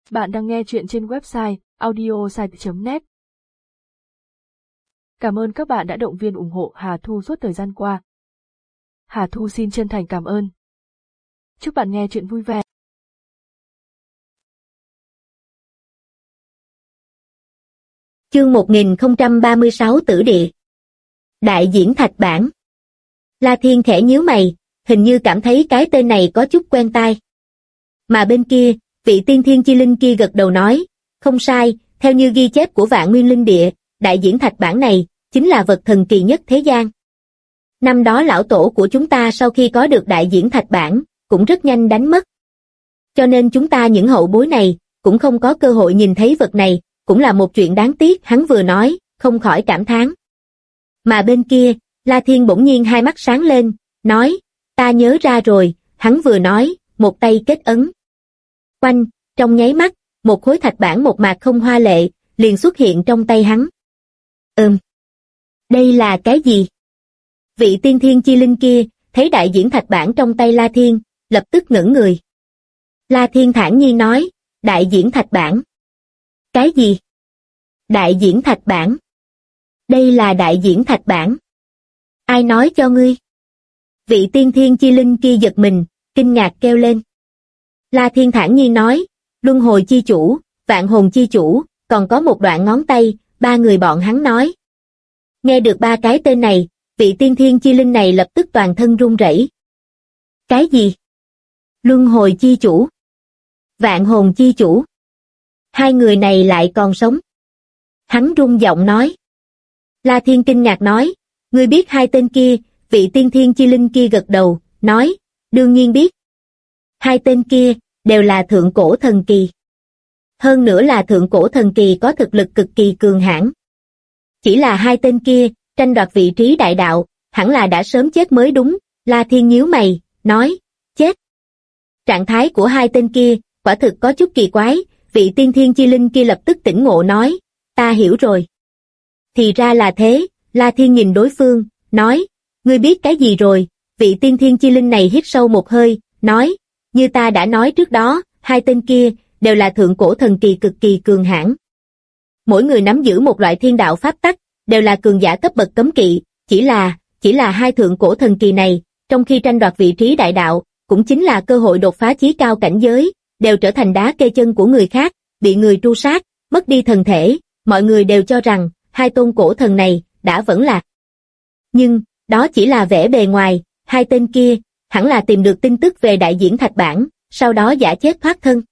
Bạn đang nghe chuyện trên website audiosite.net. Cảm ơn các bạn đã động viên ủng hộ Hà Thu suốt thời gian qua. Hà Thu xin chân thành cảm ơn. Chúc bạn nghe chuyện vui vẻ. Chương 1036 Tử Địa. Đại diễn thạch bản. La Thiên khẽ nhíu mày, hình như cảm thấy cái tên này có chút quen tai. Mà bên kia, vị tiên thiên chi linh kia gật đầu nói, không sai, theo như ghi chép của Vạn Nguyên Linh Địa, đại diễn thạch bản này chính là vật thần kỳ nhất thế gian. Năm đó lão tổ của chúng ta sau khi có được đại diễn thạch bản, cũng rất nhanh đánh mất. Cho nên chúng ta những hậu bối này cũng không có cơ hội nhìn thấy vật này, cũng là một chuyện đáng tiếc. Hắn vừa nói, không khỏi cảm thán. Mà bên kia, La Thiên bỗng nhiên hai mắt sáng lên, nói, ta nhớ ra rồi. Hắn vừa nói, một tay kết ấn. Oanh, trong nháy mắt, một khối thạch bản một mạc không hoa lệ, liền xuất hiện trong tay hắn. Đây là cái gì? Vị tiên thiên chi linh kia, thấy đại diễn thạch bản trong tay La Thiên, lập tức ngẩn người. La Thiên thản nhiên nói, đại diễn thạch bản. Cái gì? Đại diễn thạch bản. Đây là đại diễn thạch bản. Ai nói cho ngươi? Vị tiên thiên chi linh kia giật mình, kinh ngạc kêu lên. La Thiên thản nhiên nói, luân hồi chi chủ, vạn hồn chi chủ, còn có một đoạn ngón tay, ba người bọn hắn nói. Nghe được ba cái tên này, vị tiên thiên chi linh này lập tức toàn thân run rẩy. Cái gì? Luân hồi chi chủ? Vạn hồn chi chủ? Hai người này lại còn sống? Hắn run giọng nói. La Thiên kinh ngạc nói, ngươi biết hai tên kia? Vị tiên thiên chi linh kia gật đầu, nói, đương nhiên biết. Hai tên kia, đều là thượng cổ thần kỳ. Hơn nữa là thượng cổ thần kỳ có thực lực cực kỳ cường hãn. Chỉ là hai tên kia, tranh đoạt vị trí đại đạo, hẳn là đã sớm chết mới đúng. La Thiên nhíu mày, nói, chết. Trạng thái của hai tên kia, quả thực có chút kỳ quái. Vị tiên thiên chi linh kia lập tức tỉnh ngộ nói, ta hiểu rồi. Thì ra là thế. La Thiên nhìn đối phương, nói, ngươi biết cái gì rồi? Vị tiên thiên chi linh này hít sâu một hơi, nói, như ta đã nói trước đó, hai tên kia đều là thượng cổ thần kỳ cực kỳ cường hãn. Mỗi người nắm giữ một loại thiên đạo pháp tắc, đều là cường giả cấp bậc cấm kỵ, chỉ là hai thượng cổ thần kỳ này, trong khi tranh đoạt vị trí đại đạo, cũng chính là cơ hội đột phá chí cao cảnh giới, đều trở thành đá kê chân của người khác, bị người tru sát, mất đi thần thể, mọi người đều cho rằng hai tôn cổ thần này đã vẫn lạc. Nhưng, đó chỉ là vẻ bề ngoài, hai tên kia hẳn là tìm được tin tức về đại diễn thạch bản, sau đó giả chết thoát thân.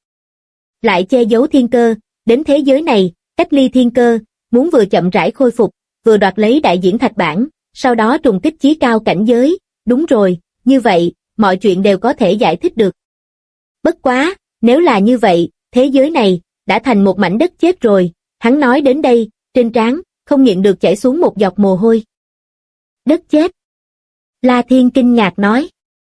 Lại che giấu thiên cơ, đến thế giới này, cách ly thiên cơ, muốn vừa chậm rãi khôi phục, vừa đoạt lấy đại diễn thạch bản, sau đó trùng kích chí cao cảnh giới. Đúng rồi, như vậy, mọi chuyện đều có thể giải thích được. Bất quá, nếu là như vậy, thế giới này đã thành một mảnh đất chết rồi. Hắn nói đến đây, trên trán không nhịn được chảy xuống một giọt mồ hôi. Đất chết. La Thiên kinh ngạc nói.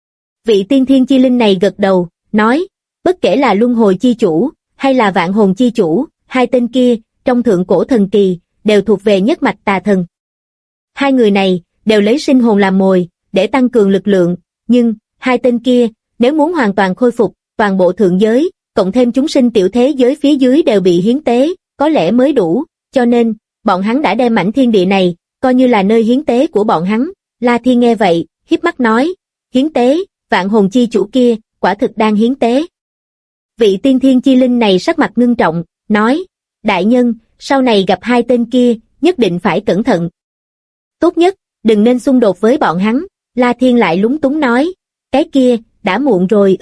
Vị tiên thiên chi linh này gật đầu, nói, bất kể là luân hồi chi chủ, hay là vạn hồn chi chủ, hai tên kia, trong thượng cổ thần kỳ, đều thuộc về nhất mạch tà thần. Hai người này, đều lấy sinh hồn làm mồi, để tăng cường lực lượng, nhưng, hai tên kia, nếu muốn hoàn toàn khôi phục, toàn bộ thượng giới, cộng thêm chúng sinh tiểu thế giới phía dưới đều bị hiến tế, có lẽ mới đủ, cho nên, bọn hắn đã đem mảnh thiên địa này, coi như là nơi hiến tế của bọn hắn. La Thiên nghe vậy, híp mắt nói, hiến tế, vạn hồn chi chủ kia, quả thực đang hiến tế. Vị tiên thiên chi linh này sắc mặt ngưng trọng, nói, đại nhân, sau này gặp hai tên kia, nhất định phải cẩn thận. Tốt nhất, đừng nên xung đột với bọn hắn. La Thiên lại lúng túng nói, cái kia, đã muộn rồi.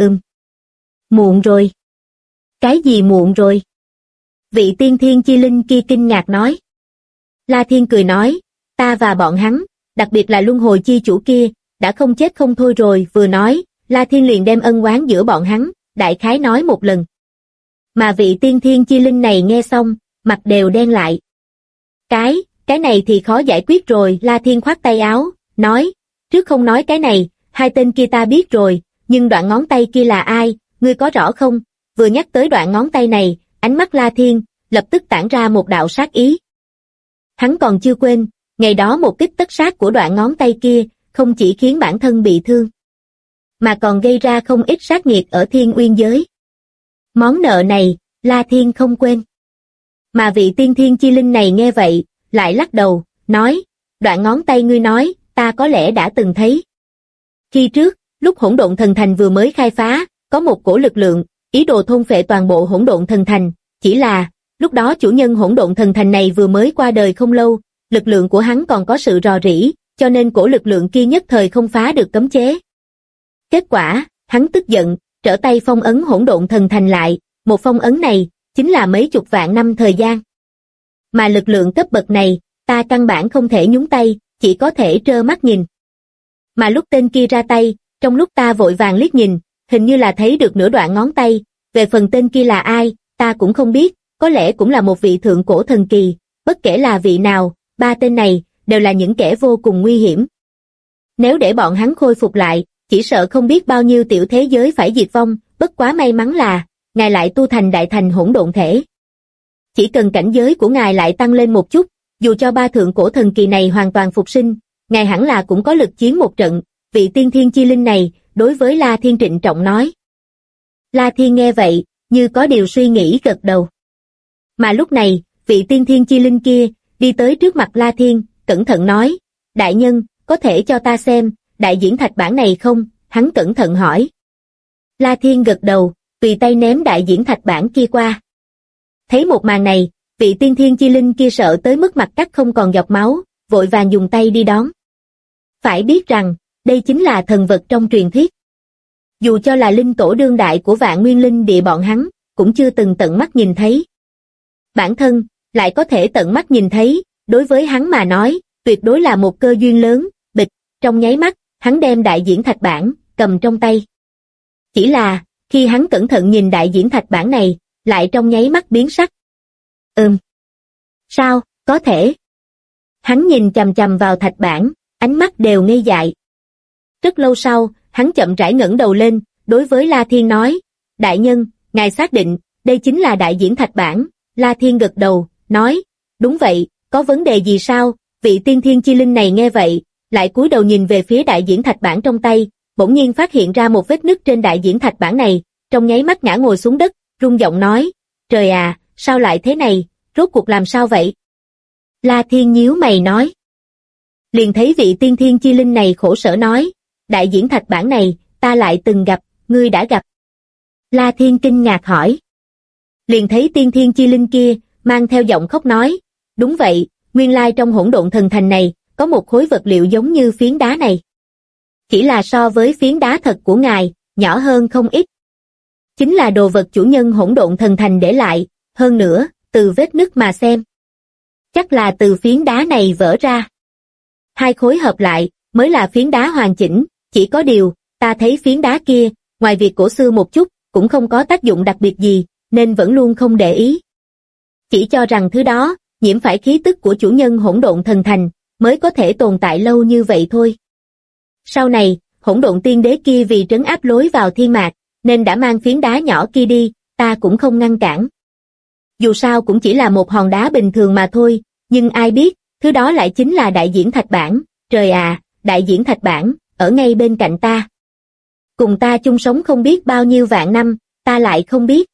Muộn rồi? Cái gì muộn rồi? Vị tiên thiên chi linh kia kinh ngạc nói. La Thiên cười nói, ta và bọn hắn, đặc biệt là luân hồi chi chủ kia, đã không chết không thôi rồi. Vừa nói, La Thiên liền đem ân oán giữa bọn hắn, đại khái nói một lần. Mà vị tiên thiên chi linh này nghe xong, mặt đều đen lại. Cái này thì khó giải quyết rồi. La Thiên khoát tay áo, nói, trước không nói cái này, hai tên kia ta biết rồi, nhưng đoạn ngón tay kia là ai, ngươi có rõ không? Vừa nhắc tới đoạn ngón tay này, ánh mắt La Thiên lập tức tản ra một đạo sát ý. Hắn còn chưa quên, ngày đó một kích tất sát của đoạn ngón tay kia, không chỉ khiến bản thân bị thương, mà còn gây ra không ít sát nghiệt ở Thiên Uyên giới. Món nợ này, La Thiên không quên. Mà vị tiên thiên chi linh này nghe vậy, lại lắc đầu, nói, đoạn ngón tay ngươi nói, ta có lẽ đã từng thấy. Khi trước, lúc hỗn độn thần thành vừa mới khai phá, có một cổ lực lượng, ý đồ thôn phệ toàn bộ hỗn độn thần thành, chỉ là, lúc đó chủ nhân hỗn độn thần thành này vừa mới qua đời không lâu, lực lượng của hắn còn có sự rò rỉ, cho nên cổ lực lượng kia nhất thời không phá được cấm chế. Kết quả, hắn tức giận, trở tay phong ấn hỗn độn thần thành lại, một phong ấn này, chính là mấy chục vạn năm thời gian. Mà lực lượng cấp bậc này, ta căn bản không thể nhúng tay, chỉ có thể trơ mắt nhìn. Mà lúc tên kia ra tay, trong lúc ta vội vàng liếc nhìn, hình như là thấy được nửa đoạn ngón tay, về phần tên kia là ai, ta cũng không biết, có lẽ cũng là một vị thượng cổ thần kỳ, bất kể là vị nào, ba tên này, đều là những kẻ vô cùng nguy hiểm. Nếu để bọn hắn khôi phục lại, chỉ sợ không biết bao nhiêu tiểu thế giới phải diệt vong, bất quá may mắn là, ngài lại tu thành đại thành hỗn độn thể. Chỉ cần cảnh giới của ngài lại tăng lên một chút, dù cho ba thượng cổ thần kỳ này hoàn toàn phục sinh, ngài hẳn là cũng có lực chiến một trận. Vị tiên thiên chi linh này, đối với La Thiên trịnh trọng nói. La Thiên nghe vậy, như có điều suy nghĩ gật đầu. Mà lúc này, vị tiên thiên chi linh kia, đi tới trước mặt La Thiên, cẩn thận nói, đại nhân, có thể cho ta xem, đại diễn thạch bản này không? Hắn cẩn thận hỏi. La Thiên gật đầu, tùy tay ném đại diễn thạch bản kia qua. Thấy một màn này, vị tiên thiên chi linh kia sợ tới mức mặt cắt không còn giọt máu, vội vàng dùng tay đi đón. Phải biết rằng, đây chính là thần vật trong truyền thuyết. Dù cho là linh tổ đương đại của Vạn Nguyên Linh Địa bọn hắn, cũng chưa từng tận mắt nhìn thấy. Bản thân, lại có thể tận mắt nhìn thấy, đối với hắn mà nói, tuyệt đối là một cơ duyên lớn, bịch, trong nháy mắt, hắn đem đại diễn thạch bản, cầm trong tay. Chỉ là, khi hắn cẩn thận nhìn đại diễn thạch bản này, lại trong nháy mắt biến sắc. Sao, có thể? Hắn nhìn chằm chằm vào thạch bản, ánh mắt đều ngây dại. Rất lâu sau, hắn chậm rãi ngẩng đầu lên, đối với La Thiên nói, đại nhân, ngài xác định, đây chính là đại diễn thạch bản. La Thiên gật đầu, nói, đúng vậy, có vấn đề gì sao? Vị tiên thiên chi linh này nghe vậy, lại cúi đầu nhìn về phía đại diễn thạch bản trong tay, bỗng nhiên phát hiện ra một vết nứt trên đại diễn thạch bản này, trong nháy mắt ngã ngồi xuống đất, run giọng nói, trời à, sao lại thế này, rốt cuộc làm sao vậy? La Thiên nhíu mày nói. Liền thấy vị tiên thiên chi linh này khổ sở nói, đại diễn thạch bản này, ta lại từng gặp, ngươi đã gặp. La Thiên kinh ngạc hỏi. Liền thấy tiên thiên chi linh kia, mang theo giọng khóc nói, đúng vậy, nguyên lai trong hỗn độn thần thành này, có một khối vật liệu giống như phiến đá này. Chỉ là so với phiến đá thật của ngài, nhỏ hơn không ít. Chính là đồ vật chủ nhân hỗn độn thần thành để lại, hơn nữa, từ vết nứt mà xem. Chắc là từ phiến đá này vỡ ra. Hai khối hợp lại, mới là phiến đá hoàn chỉnh, chỉ có điều, ta thấy phiến đá kia, ngoài việc cổ xưa một chút, cũng không có tác dụng đặc biệt gì, nên vẫn luôn không để ý. Chỉ cho rằng thứ đó, nhiễm phải khí tức của chủ nhân hỗn độn thần thành, mới có thể tồn tại lâu như vậy thôi. Sau này, hỗn độn tiên đế kia vì trấn áp lối vào thiên mạc, nên đã mang phiến đá nhỏ kia đi, ta cũng không ngăn cản. Dù sao cũng chỉ là một hòn đá bình thường mà thôi, nhưng ai biết, thứ đó lại chính là đại diễn thạch bản, trời à, đại diễn thạch bản, ở ngay bên cạnh ta. Cùng ta chung sống không biết bao nhiêu vạn năm, ta lại không biết.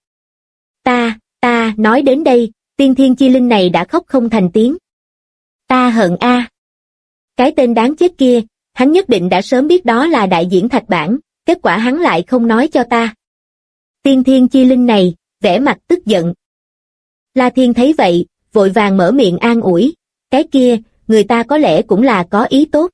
Ta, nói đến đây, tiên thiên chi linh này đã khóc không thành tiếng. Ta hận a. Cái tên đáng chết kia, hắn nhất định đã sớm biết đó là đại diễn thạch bản, kết quả hắn lại không nói cho ta. Tiên thiên chi linh này, vẻ mặt tức giận. La Thiên thấy vậy, vội vàng mở miệng an ủi, cái kia, người ta có lẽ cũng là có ý tốt.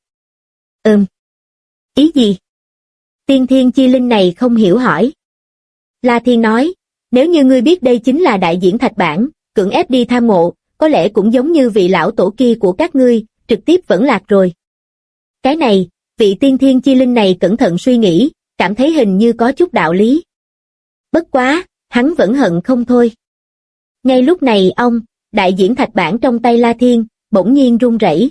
Ý gì? Tiên thiên chi linh này không hiểu hỏi. La Thiên nói, nếu như ngươi biết đây chính là đại diễn thạch bản, cưỡng ép đi tham ngộ, có lẽ cũng giống như vị lão tổ kia của các ngươi, trực tiếp vẫn lạc rồi. Cái này, vị tiên thiên chi linh này cẩn thận suy nghĩ, cảm thấy hình như có chút đạo lý. Bất quá, hắn vẫn hận không thôi. Ngay lúc này đại diễn thạch bản trong tay La Thiên, bỗng nhiên run rẩy.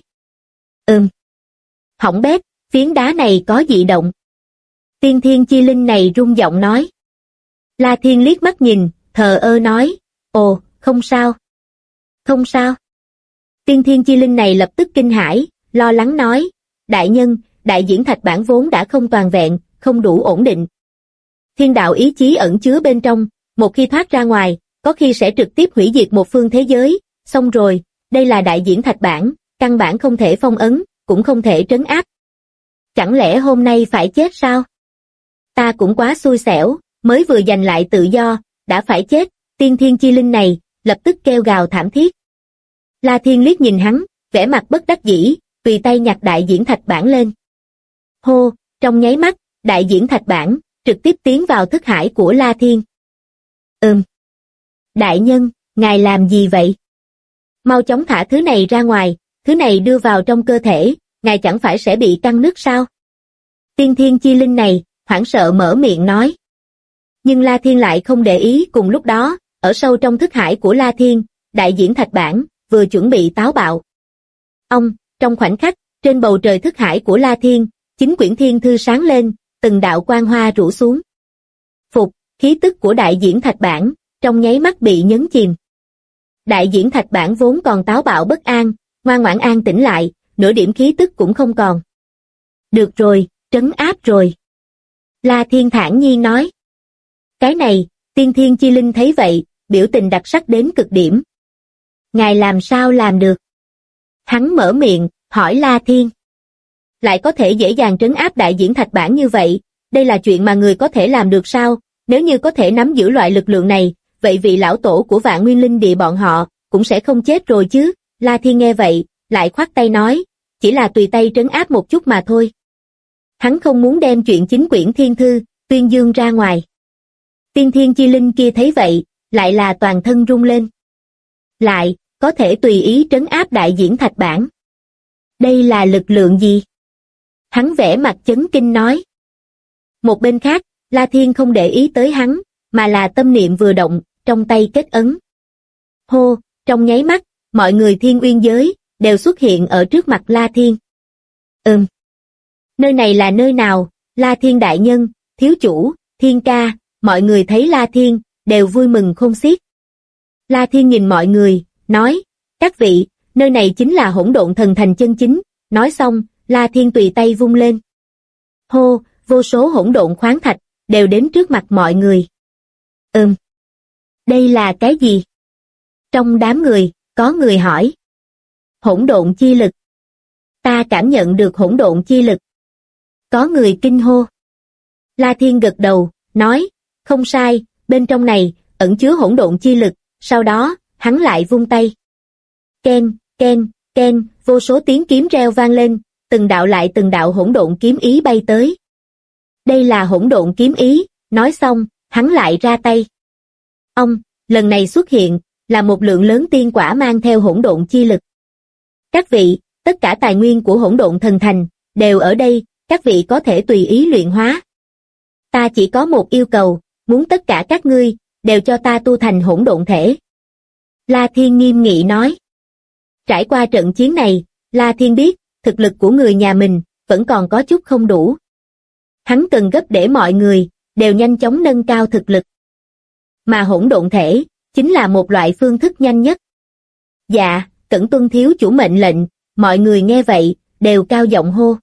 Hỏng bét, phiến đá này có dị động. Tiên thiên chi linh này run giọng nói. La Thiên liếc mắt nhìn, thờ ơ nói, ồ, không sao. Không sao. Tiên thiên chi linh này lập tức kinh hãi, lo lắng nói, đại nhân, đại diễn thạch bản vốn đã không toàn vẹn, không đủ ổn định. Thiên đạo ý chí ẩn chứa bên trong, một khi thoát ra ngoài, có khi sẽ trực tiếp hủy diệt một phương thế giới, xong rồi, đây là đại diễn thạch bản, căn bản không thể phong ấn, cũng không thể trấn áp. Chẳng lẽ hôm nay phải chết sao? Ta cũng quá xui xẻo, mới vừa giành lại tự do, đã phải chết, tiên thiên chi linh này, lập tức kêu gào thảm thiết. La Thiên liếc nhìn hắn, vẻ mặt bất đắc dĩ, tùy tay nhặt đại diễn thạch bản lên. Hô, trong nháy mắt, đại diễn thạch bản, trực tiếp tiến vào thức hải của La Thiên. Đại nhân, ngài làm gì vậy? Mau chóng thả thứ này ra ngoài, thứ này đưa vào trong cơ thể, ngài chẳng phải sẽ bị căng nứt sao? Tiên thiên chi linh này, hoảng sợ mở miệng nói. Nhưng La Thiên lại không để ý, cùng lúc đó, ở sâu trong thức hải của La Thiên, đại diễn thạch bản, vừa chuẩn bị táo bạo. Trong khoảnh khắc, trên bầu trời thức hải của La Thiên, 9 quyển thiên thư sáng lên, từng đạo quang hoa rủ xuống. Khí tức của đại diễn thạch bản, trong nháy mắt bị nhấn chìm. Đại diễn thạch bản vốn còn táo bạo bất an, ngoan ngoãn an tĩnh lại, nửa điểm khí tức cũng không còn. Được rồi, trấn áp rồi. La Thiên thản nhiên nói. Cái này, tiên thiên chi linh thấy vậy, biểu tình đặc sắc đến cực điểm. Ngài làm sao làm được? Hắn mở miệng, hỏi La Thiên. Lại có thể dễ dàng trấn áp đại diễn thạch bản như vậy, đây là chuyện mà người có thể làm được sao? Nếu như có thể nắm giữ loại lực lượng này, vậy vị lão tổ của Vạn Nguyên Linh Địa bọn họ, cũng sẽ không chết rồi chứ. La Thiên nghe vậy, lại khoát tay nói, chỉ là tùy tay trấn áp một chút mà thôi. Hắn không muốn đem chuyện 9 quyển thiên thư, tuyên dương ra ngoài. Tiên thiên chi linh kia thấy vậy, lại là toàn thân rung lên. Lại, có thể tùy ý trấn áp đại diễn thạch bản. Đây là lực lượng gì? Hắn vẻ mặt chấn kinh nói. Một bên khác, La Thiên không để ý tới hắn, mà là tâm niệm vừa động, trong tay kết ấn. Hô, trong nháy mắt, mọi người thiên uyên giới, đều xuất hiện ở trước mặt La Thiên. Nơi này là nơi nào? La Thiên đại nhân, thiếu chủ, Thiên ca, mọi người thấy La Thiên, đều vui mừng khôn xiết. La Thiên nhìn mọi người, nói, các vị, nơi này chính là Hỗn Độn Thần Thành chân chính. Nói xong, La Thiên tùy tay vung lên. Hô, vô số hỗn độn khoáng thạch, đều đến trước mặt mọi người. Đây là cái gì? Trong đám người, có người hỏi. Hỗn độn chi lực. Ta cảm nhận được hỗn độn chi lực. Có người kinh hô. La Thiên gật đầu, nói, không sai, bên trong này, ẩn chứa hỗn độn chi lực, sau đó, hắn lại vung tay. Ken, ken, ken, vô số tiếng kiếm reo vang lên, từng đạo lại từng đạo hỗn độn kiếm ý bay tới. Đây là hỗn độn kiếm ý, nói xong, hắn lại ra tay. Lần này xuất hiện, là một lượng lớn tiên quả mang theo hỗn độn chi lực. Các vị, tất cả tài nguyên của Hỗn Độn Thần Thành, đều ở đây, các vị có thể tùy ý luyện hóa. Ta chỉ có một yêu cầu, muốn tất cả các ngươi, đều cho ta tu thành hỗn độn thể. La Thiên nghiêm nghị nói. Trải qua trận chiến này, La Thiên biết, thực lực của người nhà mình, vẫn còn có chút không đủ. Hắn cần gấp để mọi người, đều nhanh chóng nâng cao thực lực. Mà hỗn độn thể, chính là một loại phương thức nhanh nhất. Dạ, cẩn tuân thiếu chủ mệnh lệnh, mọi người nghe vậy, đều cao giọng hô.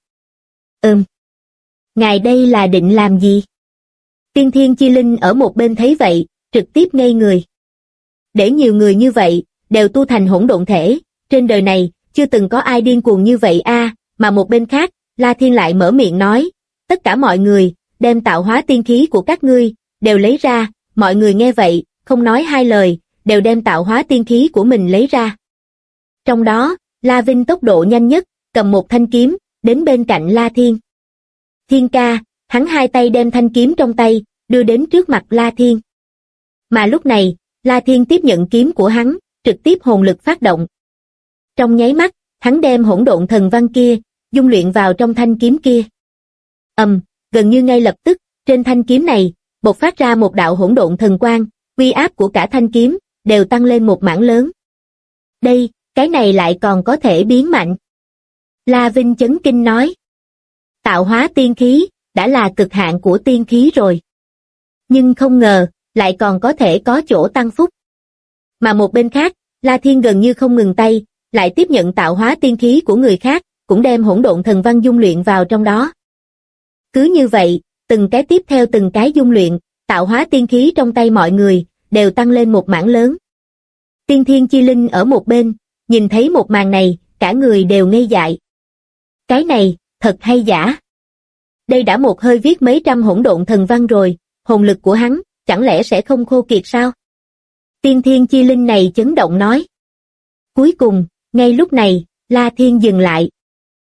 Ngài đây là định làm gì? Tiên thiên chi linh ở một bên thấy vậy, trực tiếp ngây người. Để nhiều người như vậy, đều tu thành hỗn độn thể, trên đời này, chưa từng có ai điên cuồng như vậy mà một bên khác, La Thiên lại mở miệng nói, tất cả mọi người, đem tạo hóa tiên khí của các ngươi, đều lấy ra, mọi người nghe vậy, không nói hai lời, đều đem tạo hóa tiên khí của mình lấy ra. Trong đó, La Vinh tốc độ nhanh nhất, cầm một thanh kiếm, đến bên cạnh La Thiên. Thiên ca, hắn hai tay đem thanh kiếm trong tay, đưa đến trước mặt La Thiên. Mà lúc này, La Thiên tiếp nhận kiếm của hắn, trực tiếp hồn lực phát động. Trong nháy mắt, hắn đem hỗn độn thần văn kia, dung luyện vào trong thanh kiếm kia. Gần như ngay lập tức, trên thanh kiếm này, bộc phát ra một đạo hỗn độn thần quang, uy áp của cả thanh kiếm, đều tăng lên một mảng lớn. Đây, cái này lại còn có thể biến mạnh. La Vinh chấn kinh nói. Tạo hóa tiên khí, đã là cực hạn của tiên khí rồi. Nhưng không ngờ, lại còn có thể có chỗ tăng phúc. Mà một bên khác, La Thiên gần như không ngừng tay, lại tiếp nhận tạo hóa tiên khí của người khác, cũng đem hỗn độn thần văn dung luyện vào trong đó. Cứ như vậy, từng cái tiếp theo từng cái dung luyện, tạo hóa tiên khí trong tay mọi người, đều tăng lên một mảng lớn. Tiên Thiên Chi Linh ở một bên, nhìn thấy một màn này, cả người đều ngây dại. Cái này, thật hay giả? Đây đã một hơi viết mấy trăm hỗn độn thần văn rồi, hồn lực của hắn, chẳng lẽ sẽ không khô kiệt sao? Tiên Thiên Chi Linh này chấn động nói. Cuối cùng, ngay lúc này, La Thiên dừng lại.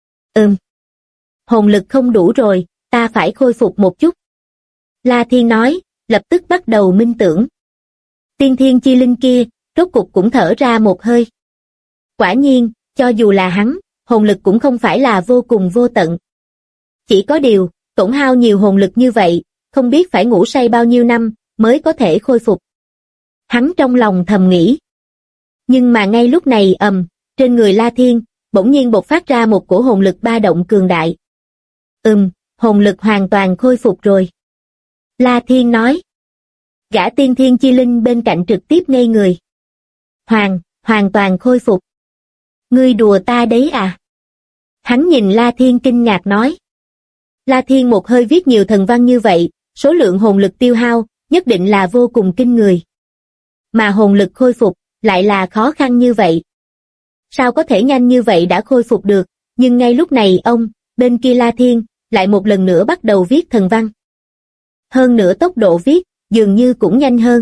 Hồn lực không đủ rồi, ta phải khôi phục một chút. La Thiên nói, lập tức bắt đầu minh tưởng. Tiên Thiên Chi Linh kia, rốt cục cũng thở ra một hơi. Quả nhiên, cho dù là hắn, hồn lực cũng không phải là vô cùng vô tận. Chỉ có điều, tổn hao nhiều hồn lực như vậy, không biết phải ngủ say bao nhiêu năm, mới có thể khôi phục. Hắn trong lòng thầm nghĩ. Nhưng mà ngay lúc này trên người La Thiên, bỗng nhiên bộc phát ra một cổ hồn lực ba động cường đại. Hồn lực hoàn toàn khôi phục rồi. La Thiên nói. Gã Tiên Thiên Chi Linh bên cạnh trực tiếp ngây người. Hoàn toàn khôi phục. Ngươi đùa ta đấy à? Hắn nhìn La Thiên kinh ngạc nói. La Thiên một hơi viết nhiều thần văn như vậy, số lượng hồn lực tiêu hao, nhất định là vô cùng kinh người. Mà hồn lực khôi phục, lại là khó khăn như vậy. Sao có thể nhanh như vậy đã khôi phục được, nhưng ngay lúc này bên kia La Thiên, lại một lần nữa bắt đầu viết thần văn. Hơn nữa tốc độ viết, dường như cũng nhanh hơn.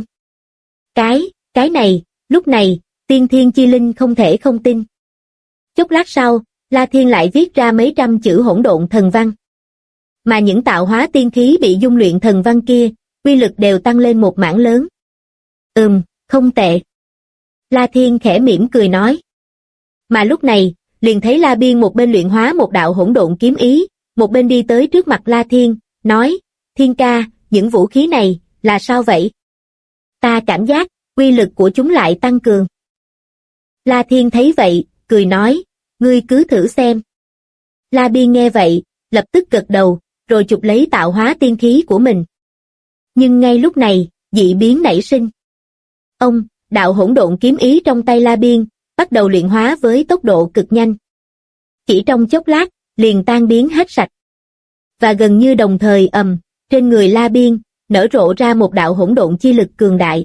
Cái này, lúc này, Tiên Thiên Chi Linh không thể không tin. Chốc lát sau, La Thiên lại viết ra mấy trăm chữ hỗn độn thần văn. Mà những tạo hóa tiên khí bị dung luyện thần văn kia, uy lực đều tăng lên một mảng lớn. Không tệ. La Thiên khẽ mỉm cười nói. Mà lúc này, liền thấy La Biên một bên luyện hóa một đạo hỗn độn kiếm ý, một bên đi tới trước mặt La Thiên, nói, Thiên ca, những vũ khí này, là sao vậy? Ta cảm giác, uy lực của chúng lại tăng cường. La Thiên thấy vậy, cười nói, ngươi cứ thử xem. La Biên nghe vậy, lập tức gật đầu, rồi chụp lấy tạo hóa tiên khí của mình. Nhưng ngay lúc này, dị biến nảy sinh. Đạo hỗn độn kiếm ý trong tay La Biên, bắt đầu luyện hóa với tốc độ cực nhanh. Chỉ trong chốc lát, liền tan biến hết sạch. Và gần như đồng thời trên người La Biên, nở rộ ra một đạo hỗn độn chi lực cường đại.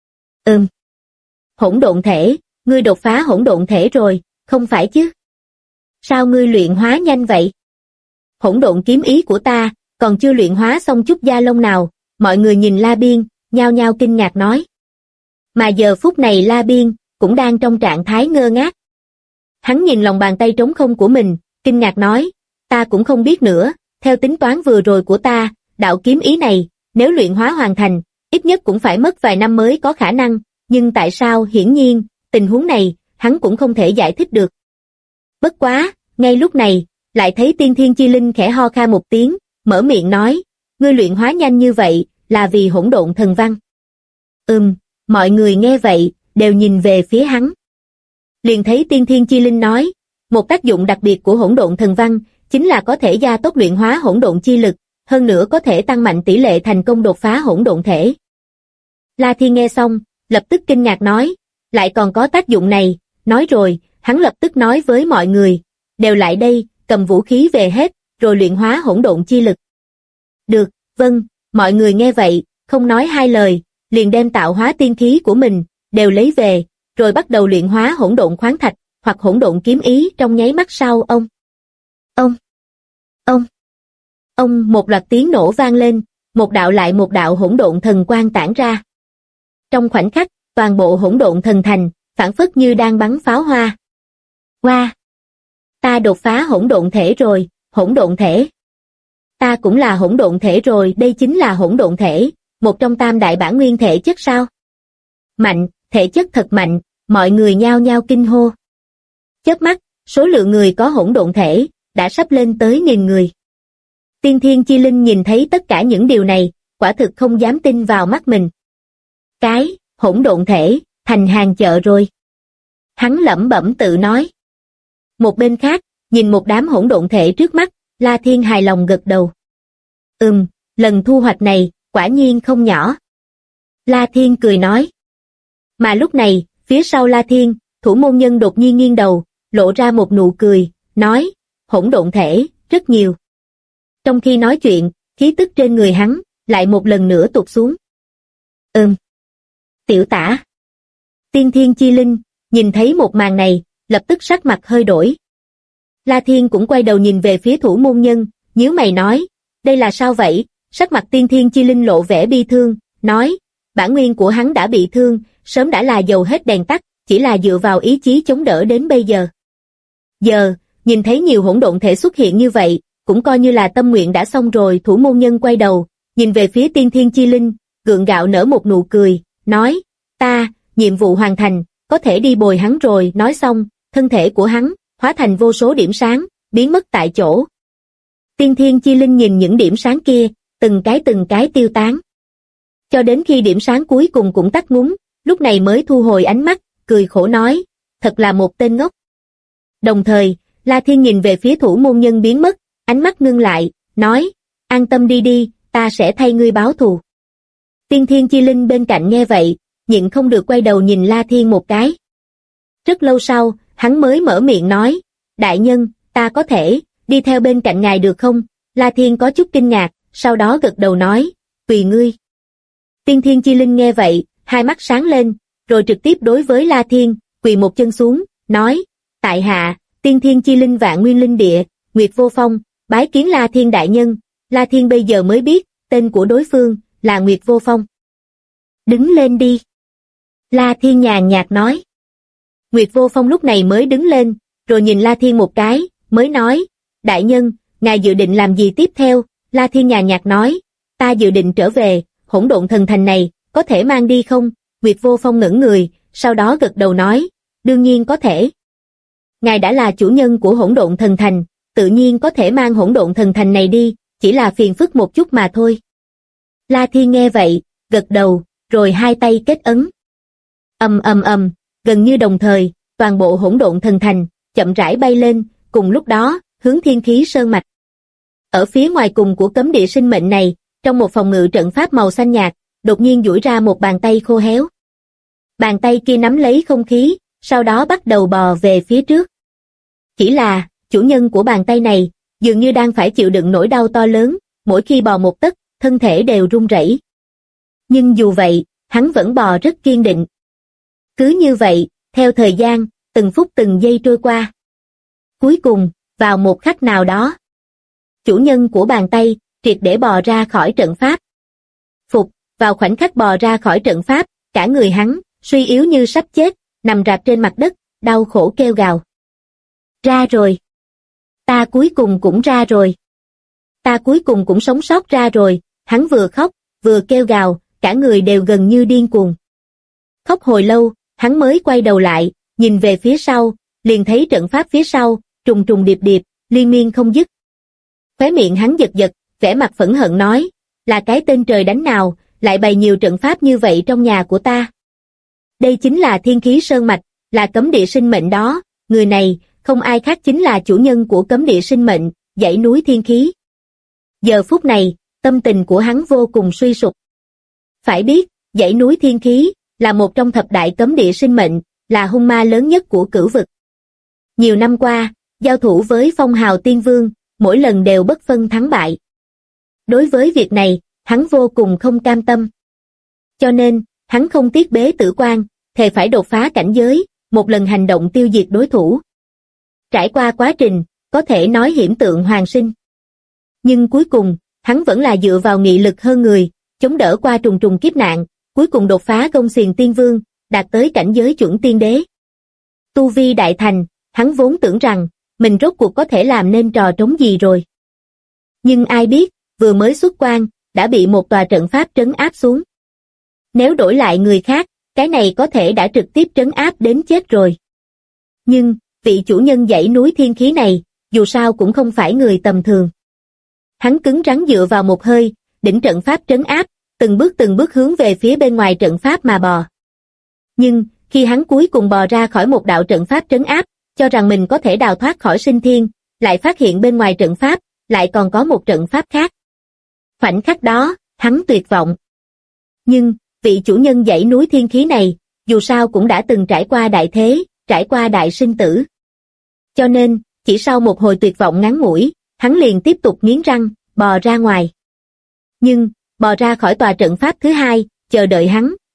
Hỗn độn thể, ngươi đột phá hỗn độn thể rồi, không phải chứ? Sao ngươi luyện hóa nhanh vậy? Hỗn độn kiếm ý của ta, còn chưa luyện hóa xong chút da lông nào, mọi người nhìn La Biên, nhao nhao kinh ngạc nói. Mà giờ phút này La Biên, cũng đang trong trạng thái ngơ ngác. Hắn nhìn lòng bàn tay trống không của mình, kinh ngạc nói, ta cũng không biết nữa, theo tính toán vừa rồi của ta, đạo kiếm ý này, nếu luyện hóa hoàn thành, ít nhất cũng phải mất vài năm mới có khả năng, nhưng tại sao hiển nhiên, tình huống này, hắn cũng không thể giải thích được. Bất quá, ngay lúc này, lại thấy Tiên Thiên Chi Linh khẽ ho kha một tiếng, mở miệng nói, ngươi luyện hóa nhanh như vậy, là vì hỗn độn thần văn. Mọi người nghe vậy, đều nhìn về phía hắn. Liền thấy Tiên Thiên Chi Linh nói, một tác dụng đặc biệt của hỗn độn thần văn, chính là có thể gia tốc luyện hóa hỗn độn chi lực, hơn nữa có thể tăng mạnh tỷ lệ thành công đột phá hỗn độn thể. La Thiên nghe xong, lập tức kinh ngạc nói, lại còn có tác dụng này, nói rồi, hắn lập tức nói với mọi người, đều lại đây, cầm vũ khí về hết, rồi luyện hóa hỗn độn chi lực. Được, vâng, mọi người nghe vậy, không nói hai lời, liền đem tạo hóa tiên khí của mình, đều lấy về, rồi bắt đầu luyện hóa hỗn độn khoáng thạch, hoặc hỗn độn kiếm ý trong nháy mắt sau một loạt tiếng nổ vang lên, một đạo lại một đạo hỗn độn thần quang tản ra. Trong khoảnh khắc, toàn bộ hỗn độn thần thành, phảng phất như đang bắn pháo hoa. Wow! Ta đột phá hỗn độn thể rồi, hỗn độn thể. Ta cũng là hỗn độn thể rồi, đây chính là hỗn độn thể, một trong tam đại bản nguyên thể chất sao? Mạnh, thể chất thật mạnh, mọi người nhao nhao kinh hô. Chớp mắt, số lượng người có hỗn độn thể, đã sắp lên tới 1000 người. Tiên Thiên Chi Linh nhìn thấy tất cả những điều này, quả thực không dám tin vào mắt mình. Cái, hỗn độn thể, thành hàng chợ rồi. Hắn lẩm bẩm tự nói. Một bên khác, nhìn một đám hỗn độn thể trước mắt, La Thiên hài lòng gật đầu. Lần thu hoạch này, quả nhiên không nhỏ. La Thiên cười nói. Mà lúc này, phía sau La Thiên, Thủ môn nhân đột nhiên nghiêng đầu, lộ ra một nụ cười, nói, hỗn độn thể, rất nhiều. Trong khi nói chuyện, khí tức trên người hắn, lại một lần nữa tụt xuống. Tiểu tả. Tiên Thiên Chi Linh, nhìn thấy một màn này, lập tức sắc mặt hơi đổi. La Thiên cũng quay đầu nhìn về phía Thủ môn nhân, nhíu mày nói, đây là sao vậy? Sắc mặt Tiên Thiên Chi Linh lộ vẻ bi thương, nói, bản nguyên của hắn đã bị thương, sớm đã là dầu hết đèn tắt, chỉ là dựa vào ý chí chống đỡ đến bây giờ. Giờ, nhìn thấy nhiều hỗn độn thể xuất hiện như vậy, cũng coi như là tâm nguyện đã xong rồi. Thủ môn nhân quay đầu, nhìn về phía Tiên Thiên Chi Linh, gượng gạo nở một nụ cười, nói, nhiệm vụ hoàn thành, có thể đi bồi hắn rồi. Nói xong, thân thể của hắn hóa thành vô số điểm sáng, biến mất tại chỗ. Tiên Thiên Chi Linh nhìn những điểm sáng kia, từng cái tiêu tán. Cho đến khi điểm sáng cuối cùng cũng tắt ngúm, lúc này mới thu hồi ánh mắt, cười khổ nói, thật là một tên ngốc. Đồng thời, La Thiên nhìn về phía thủ môn nhân biến mất, ánh mắt ngưng lại, nói, an tâm đi, ta sẽ thay ngươi báo thù. Tiên Thiên Chi Linh bên cạnh nghe vậy, nhịn không được quay đầu nhìn La Thiên một cái. Rất lâu sau, hắn mới mở miệng nói, đại nhân, ta có thể đi theo bên cạnh ngài được không? La Thiên có chút kinh ngạc, sau đó gật đầu nói, tùy ngươi. Tiên Thiên Chi Linh nghe vậy, hai mắt sáng lên, rồi trực tiếp đối với La Thiên, quỳ một chân xuống, nói, tại hạ, Tiên Thiên Chi Linh Vạn Nguyên Linh Địa, Nguyệt Vô Phong, bái kiến La Thiên đại nhân. La Thiên bây giờ mới biết, tên của đối phương là Nguyệt Vô Phong. Đứng lên đi. La Thiên nhàn nhạt nói. Nguyệt Vô Phong lúc này mới đứng lên, rồi nhìn La Thiên một cái, mới nói, đại nhân, ngài dự định làm gì tiếp theo? La Thiên nhàn nhạt nói, ta dự định trở về, hỗn độn thần thành này, có thể mang đi không? Nguyệt Vô Phong ngẩn người, sau đó gật đầu nói, đương nhiên có thể. Ngài đã là chủ nhân của hỗn độn thần thành, tự nhiên có thể mang hỗn độn thần thành này đi, chỉ là phiền phức một chút mà thôi. La Thiên nghe vậy, gật đầu, rồi hai tay kết ấn. Ầm, gần như đồng thời, toàn bộ hỗn độn thần thành chậm rãi bay lên, cùng lúc đó, hướng Thiên Khí Sơn mạch. Ở phía ngoài cùng của cấm địa sinh mệnh này, trong một phòng ngự trận pháp màu xanh nhạt, đột nhiên duỗi ra một bàn tay khô héo. Bàn tay kia nắm lấy không khí, sau đó bắt đầu bò về phía trước. Chỉ là, chủ nhân của bàn tay này, dường như đang phải chịu đựng nỗi đau to lớn, mỗi khi bò một tấc, thân thể đều run rẩy. Nhưng dù vậy, hắn vẫn bò rất kiên định. Cứ như vậy, theo thời gian, từng phút từng giây trôi qua. Cuối cùng, vào một khắc nào đó, chủ nhân của bàn tay, triệt để bò ra khỏi trận pháp. Vào khoảnh khắc bò ra khỏi trận pháp, cả người hắn, suy yếu như sắp chết, nằm rạp trên mặt đất, đau khổ kêu gào. Ra rồi. Ta cuối cùng cũng ra rồi. Ta cuối cùng cũng sống sót ra rồi. Hắn vừa khóc, vừa kêu gào, cả người đều gần như điên cuồng. Khóc hồi lâu, hắn mới quay đầu lại, nhìn về phía sau, liền thấy trận pháp phía sau, trùng trùng điệp điệp, liên miên không dứt. Khóe miệng hắn giật giật, vẻ mặt phẫn hận nói, là cái tên trời đánh nào, lại bày nhiều trận pháp như vậy trong nhà của ta. Đây chính là Thiên Khí Sơn mạch, là cấm địa sinh mệnh đó, người này, không ai khác chính là chủ nhân của cấm địa sinh mệnh, dãy núi Thiên Khí. Giờ phút này, tâm tình của hắn vô cùng suy sụp. Phải biết, dãy núi Thiên Khí, là một trong thập đại cấm địa sinh mệnh, là hung ma lớn nhất của cửu vực. Nhiều năm qua, giao thủ với Phong Hào Tiên Vương, mỗi lần đều bất phân thắng bại. Đối với việc này, hắn vô cùng không cam tâm. Cho nên, hắn không tiếc bế tử quan, thề phải đột phá cảnh giới, một lần hành động tiêu diệt đối thủ. Trải qua quá trình, có thể nói hiểm tượng hoàn sinh. Nhưng cuối cùng, hắn vẫn là dựa vào nghị lực hơn người, chống đỡ qua trùng trùng kiếp nạn, cuối cùng đột phá Gông Xiềng Tiên Vương, đạt tới cảnh giới chuẩn tiên đế. Tu vi đại thành, hắn vốn tưởng rằng, mình rốt cuộc có thể làm nên trò trống gì rồi. Nhưng ai biết, vừa mới xuất quan, đã bị một tòa trận pháp trấn áp xuống. Nếu đổi lại người khác, cái này có thể đã trực tiếp trấn áp đến chết rồi. Nhưng, vị chủ nhân dãy núi Thiên Khí này, dù sao cũng không phải người tầm thường. Hắn cứng rắn dựa vào một hơi, đỉnh trận pháp trấn áp, từng bước hướng về phía bên ngoài trận pháp mà bò. Nhưng, khi hắn cuối cùng bò ra khỏi một đạo trận pháp trấn áp, cho rằng mình có thể đào thoát khỏi sinh thiên, lại phát hiện bên ngoài trận pháp, lại còn có một trận pháp khác. Khoảnh khắc đó, hắn tuyệt vọng. Nhưng, vị chủ nhân dãy núi Thiên Khí này, dù sao cũng đã từng trải qua đại thế, trải qua đại sinh tử. Cho nên, chỉ sau một hồi tuyệt vọng ngắn ngủi, hắn liền tiếp tục nghiến răng, bò ra ngoài. Nhưng, bò ra khỏi tòa trận pháp thứ hai, chờ đợi hắn,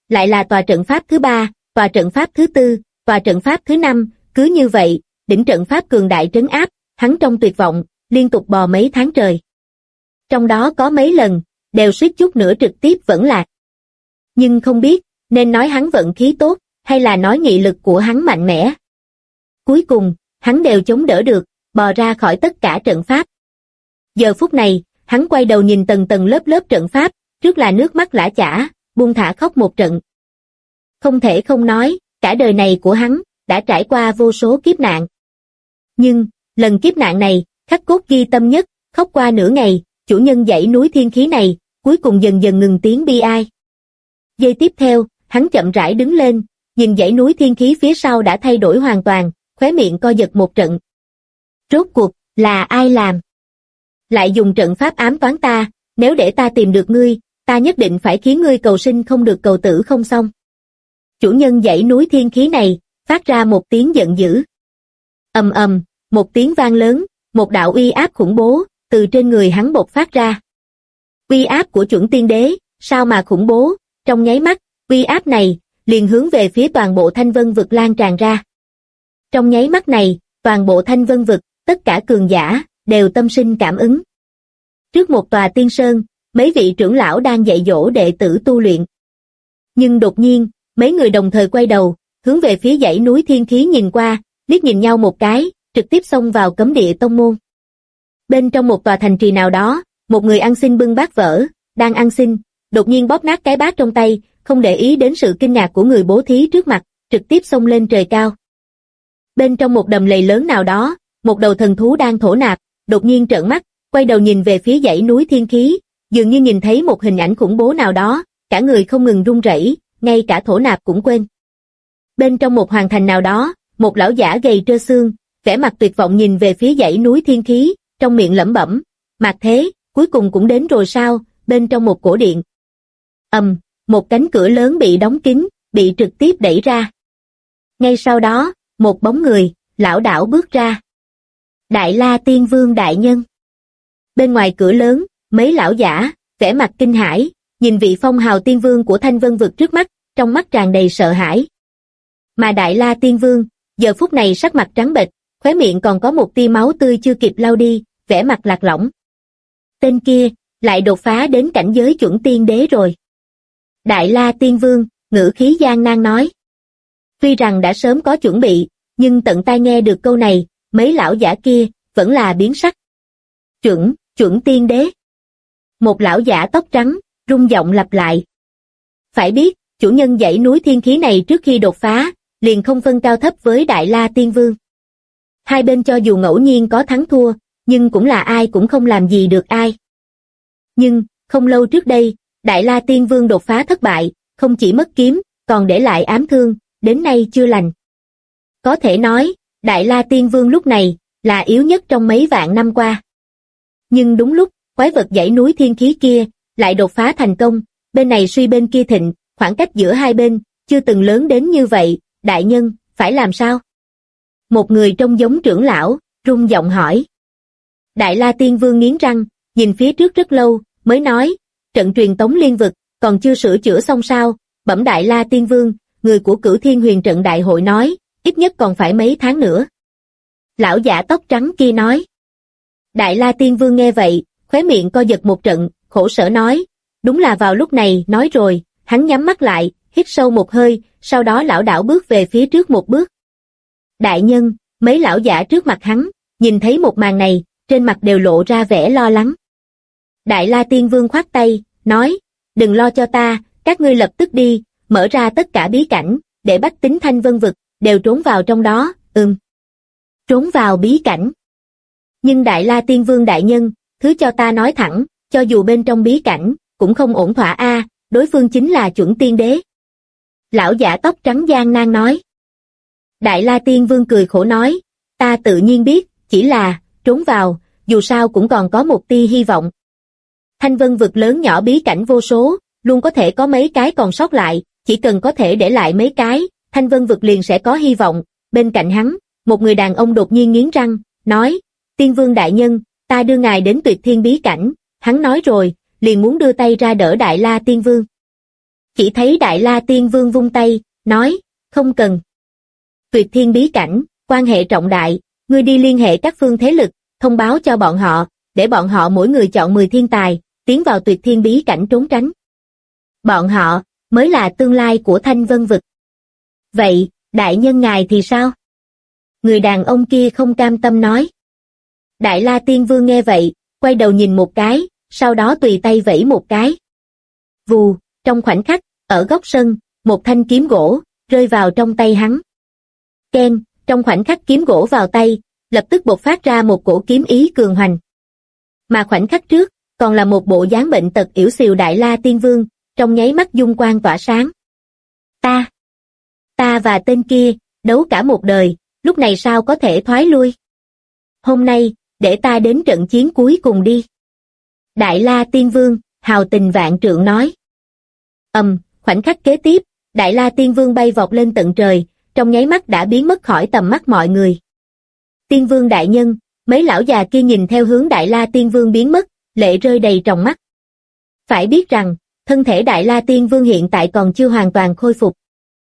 lại là tòa trận pháp thứ 3, tòa trận pháp thứ 4, tòa trận pháp thứ 5, cứ như vậy, đỉnh trận pháp cường đại trấn áp, hắn trong tuyệt vọng, liên tục bò mấy tháng trời. Trong đó có mấy lần, đều suýt chút nữa trực tiếp vẫn lạc. Nhưng không biết, nên nói hắn vận khí tốt, hay là nói nghị lực của hắn mạnh mẽ. Cuối cùng, hắn đều chống đỡ được, bò ra khỏi tất cả trận pháp. Giờ phút này, hắn quay đầu nhìn tầng tầng lớp lớp trận pháp, trước là nước mắt lã chã, buông thả khóc một trận. Không thể không nói, cả đời này của hắn, đã trải qua vô số kiếp nạn. Nhưng, lần kiếp nạn này, khắc cốt ghi tâm nhất, khóc qua nửa ngày, chủ nhân dãy núi thiên khí này, cuối cùng dần dần ngừng tiếng bi ai. Giây tiếp theo, hắn chậm rãi đứng lên, nhìn dãy núi thiên khí phía sau đã thay đổi hoàn toàn, khóe miệng co giật một trận. Rốt cuộc, là ai làm? Lại dùng trận pháp ám toán ta, nếu để ta tìm được ngươi, ta nhất định phải khiến ngươi cầu sinh không được cầu tử không xong. Chủ nhân dãy núi thiên khí này, phát ra một tiếng giận dữ. Ầm ầm, một tiếng vang lớn, một đạo uy áp khủng bố, từ trên người hắn bộc phát ra. Uy áp của chuẩn tiên đế, sao mà khủng bố, trong nháy mắt, uy áp này, liền hướng về phía toàn bộ Thanh Vân vực lan tràn ra. Trong nháy mắt này, toàn bộ Thanh Vân vực, tất cả cường giả, đều tâm sinh cảm ứng. Trước một tòa tiên sơn, mấy vị trưởng lão đang dạy dỗ đệ tử tu luyện. Nhưng đột nhiên, mấy người đồng thời quay đầu, hướng về phía dãy núi thiên khí nhìn qua, liếc nhìn nhau một cái, trực tiếp xông vào cấm địa tông môn. Bên trong một tòa thành trì nào đó, một người ăn xin bưng bát vỡ, đang ăn xin, đột nhiên bóp nát cái bát trong tay, không để ý đến sự kinh ngạc của người bố thí trước mặt, trực tiếp xông lên trời cao. Bên trong một đầm lầy lớn nào đó, một đầu thần thú đang thổ nạp, đột nhiên trợn mắt, quay đầu nhìn về phía dãy núi thiên khí, dường như nhìn thấy một hình ảnh khủng bố nào đó, cả người không ngừng run rẩy, ngay cả thổ nạp cũng quên. Bên trong một hoàng thành nào đó, một lão giả gầy trơ xương, vẻ mặt tuyệt vọng nhìn về phía dãy núi thiên khí, trong miệng lẩm bẩm, Mạt thế, cuối cùng cũng đến rồi sao? Bên trong một cổ điện. Một cánh cửa lớn bị đóng kín, bị trực tiếp đẩy ra. Ngay sau đó, một bóng người, lảo đảo bước ra. Đại La Tiên Vương đại nhân. Bên ngoài cửa lớn, mấy lão giả, vẻ mặt kinh hãi, nhìn vị phong hào tiên vương của Thanh Vân vực trước mắt, trong mắt tràn đầy sợ hãi. Mà Đại La Tiên Vương, giờ phút này sắc mặt trắng bệch, khóe miệng còn có một tia máu tươi chưa kịp lau đi, vẻ mặt lạc lõng. Tên kia, lại đột phá đến cảnh giới chuẩn tiên đế rồi. Đại La Tiên Vương, ngữ khí gian nan nói. Tuy rằng đã sớm có chuẩn bị, nhưng tận tai nghe được câu này, mấy lão giả kia, vẫn là biến sắc. Chuẩn tiên đế. Một lão giả tóc trắng, rung giọng lặp lại. Phải biết, chủ nhân dãy núi thiên khí này trước khi đột phá, liền không phân cao thấp với Đại La Tiên Vương. Hai bên cho dù ngẫu nhiên có thắng thua, nhưng cũng là ai cũng không làm gì được ai. Nhưng, không lâu trước đây, Đại La Tiên Vương đột phá thất bại, không chỉ mất kiếm, còn để lại ám thương, đến nay chưa lành. Có thể nói, Đại La Tiên Vương lúc này, là yếu nhất trong mấy vạn năm qua. Nhưng đúng lúc, quái vật dãy núi thiên khí kia, lại đột phá thành công, bên này suy bên kia thịnh, khoảng cách giữa hai bên, chưa từng lớn đến như vậy, đại nhân, phải làm sao? Một người trông giống trưởng lão, rung giọng hỏi. Đại La Tiên Vương nghiến răng, nhìn phía trước rất lâu, mới nói, trận truyền tống liên vực, còn chưa sửa chữa xong sao? Bẩm Đại La Tiên Vương, người của Cửu Thiên Huyền trận đại hội nói, ít nhất còn phải mấy tháng nữa. Lão giả tóc trắng kia nói. Đại La Tiên Vương nghe vậy, khóe miệng co giật một trận, khổ sở nói, đúng là vào lúc này, nói rồi, hắn nhắm mắt lại, hít sâu một hơi, sau đó lảo đảo bước về phía trước một bước. Đại nhân, mấy lão giả trước mặt hắn, nhìn thấy một màn này, trên mặt đều lộ ra vẻ lo lắng. Đại La Tiên Vương khoát tay, nói, đừng lo cho ta, các ngươi lập tức đi, mở ra tất cả bí cảnh, để bách tính Thanh Vân vực, đều trốn vào trong đó, Trốn vào bí cảnh. Nhưng Đại La Tiên Vương đại nhân, thứ cho ta nói thẳng, cho dù bên trong bí cảnh, cũng không ổn thỏa a, đối phương chính là chuẩn tiên đế. Lão giả tóc trắng gian nan nói. Đại La Tiên Vương cười khổ nói, ta tự nhiên biết, chỉ là, trốn vào, dù sao cũng còn có một tia hy vọng. Thanh Vân vực lớn nhỏ bí cảnh vô số, luôn có thể có mấy cái còn sót lại, chỉ cần có thể để lại mấy cái, Thanh Vân vực liền sẽ có hy vọng. Bên cạnh hắn, một người đàn ông đột nhiên nghiến răng, nói, Tiên Vương đại nhân, ta đưa ngài đến Tuyệt Thiên bí cảnh. Hắn nói rồi, liền muốn đưa tay ra đỡ Đại La Tiên Vương. Chỉ thấy Đại La Tiên Vương vung tay, nói, không cần. Tuyệt Thiên bí cảnh, quan hệ trọng đại, ngươi đi liên hệ các phương thế lực, thông báo cho bọn họ, để bọn họ mỗi người chọn 10 thiên tài, tiến vào Tuyệt Thiên bí cảnh trốn tránh. Bọn họ, mới là tương lai của Thanh Vân vực. Vậy, đại nhân ngài thì sao? Người đàn ông kia không cam tâm nói. Đại La Tiên Vương nghe vậy, quay đầu nhìn một cái, sau đó tùy tay vẫy một cái. Vù, trong khoảnh khắc, ở góc sân, một thanh kiếm gỗ, rơi vào trong tay hắn. Keng, trong khoảnh khắc kiếm gỗ vào tay, lập tức bộc phát ra một cổ kiếm ý cường hoành. Mà khoảnh khắc trước, còn là một bộ dáng bệnh tật yểu xìu Đại La Tiên Vương, trong nháy mắt dung quang tỏa sáng. Ta và tên kia, đấu cả một đời, lúc này sao có thể thoái lui? Hôm nay, để ta đến trận chiến cuối cùng đi. Đại La Tiên Vương, hào tình vạn trượng nói. Khoảnh khắc kế tiếp, Đại La Tiên Vương bay vọt lên tận trời, trong nháy mắt đã biến mất khỏi tầm mắt mọi người. Tiên Vương đại nhân, mấy lão già kia nhìn theo hướng Đại La Tiên Vương biến mất, lệ rơi đầy tròng mắt. Phải biết rằng, thân thể Đại La Tiên Vương hiện tại còn chưa hoàn toàn khôi phục.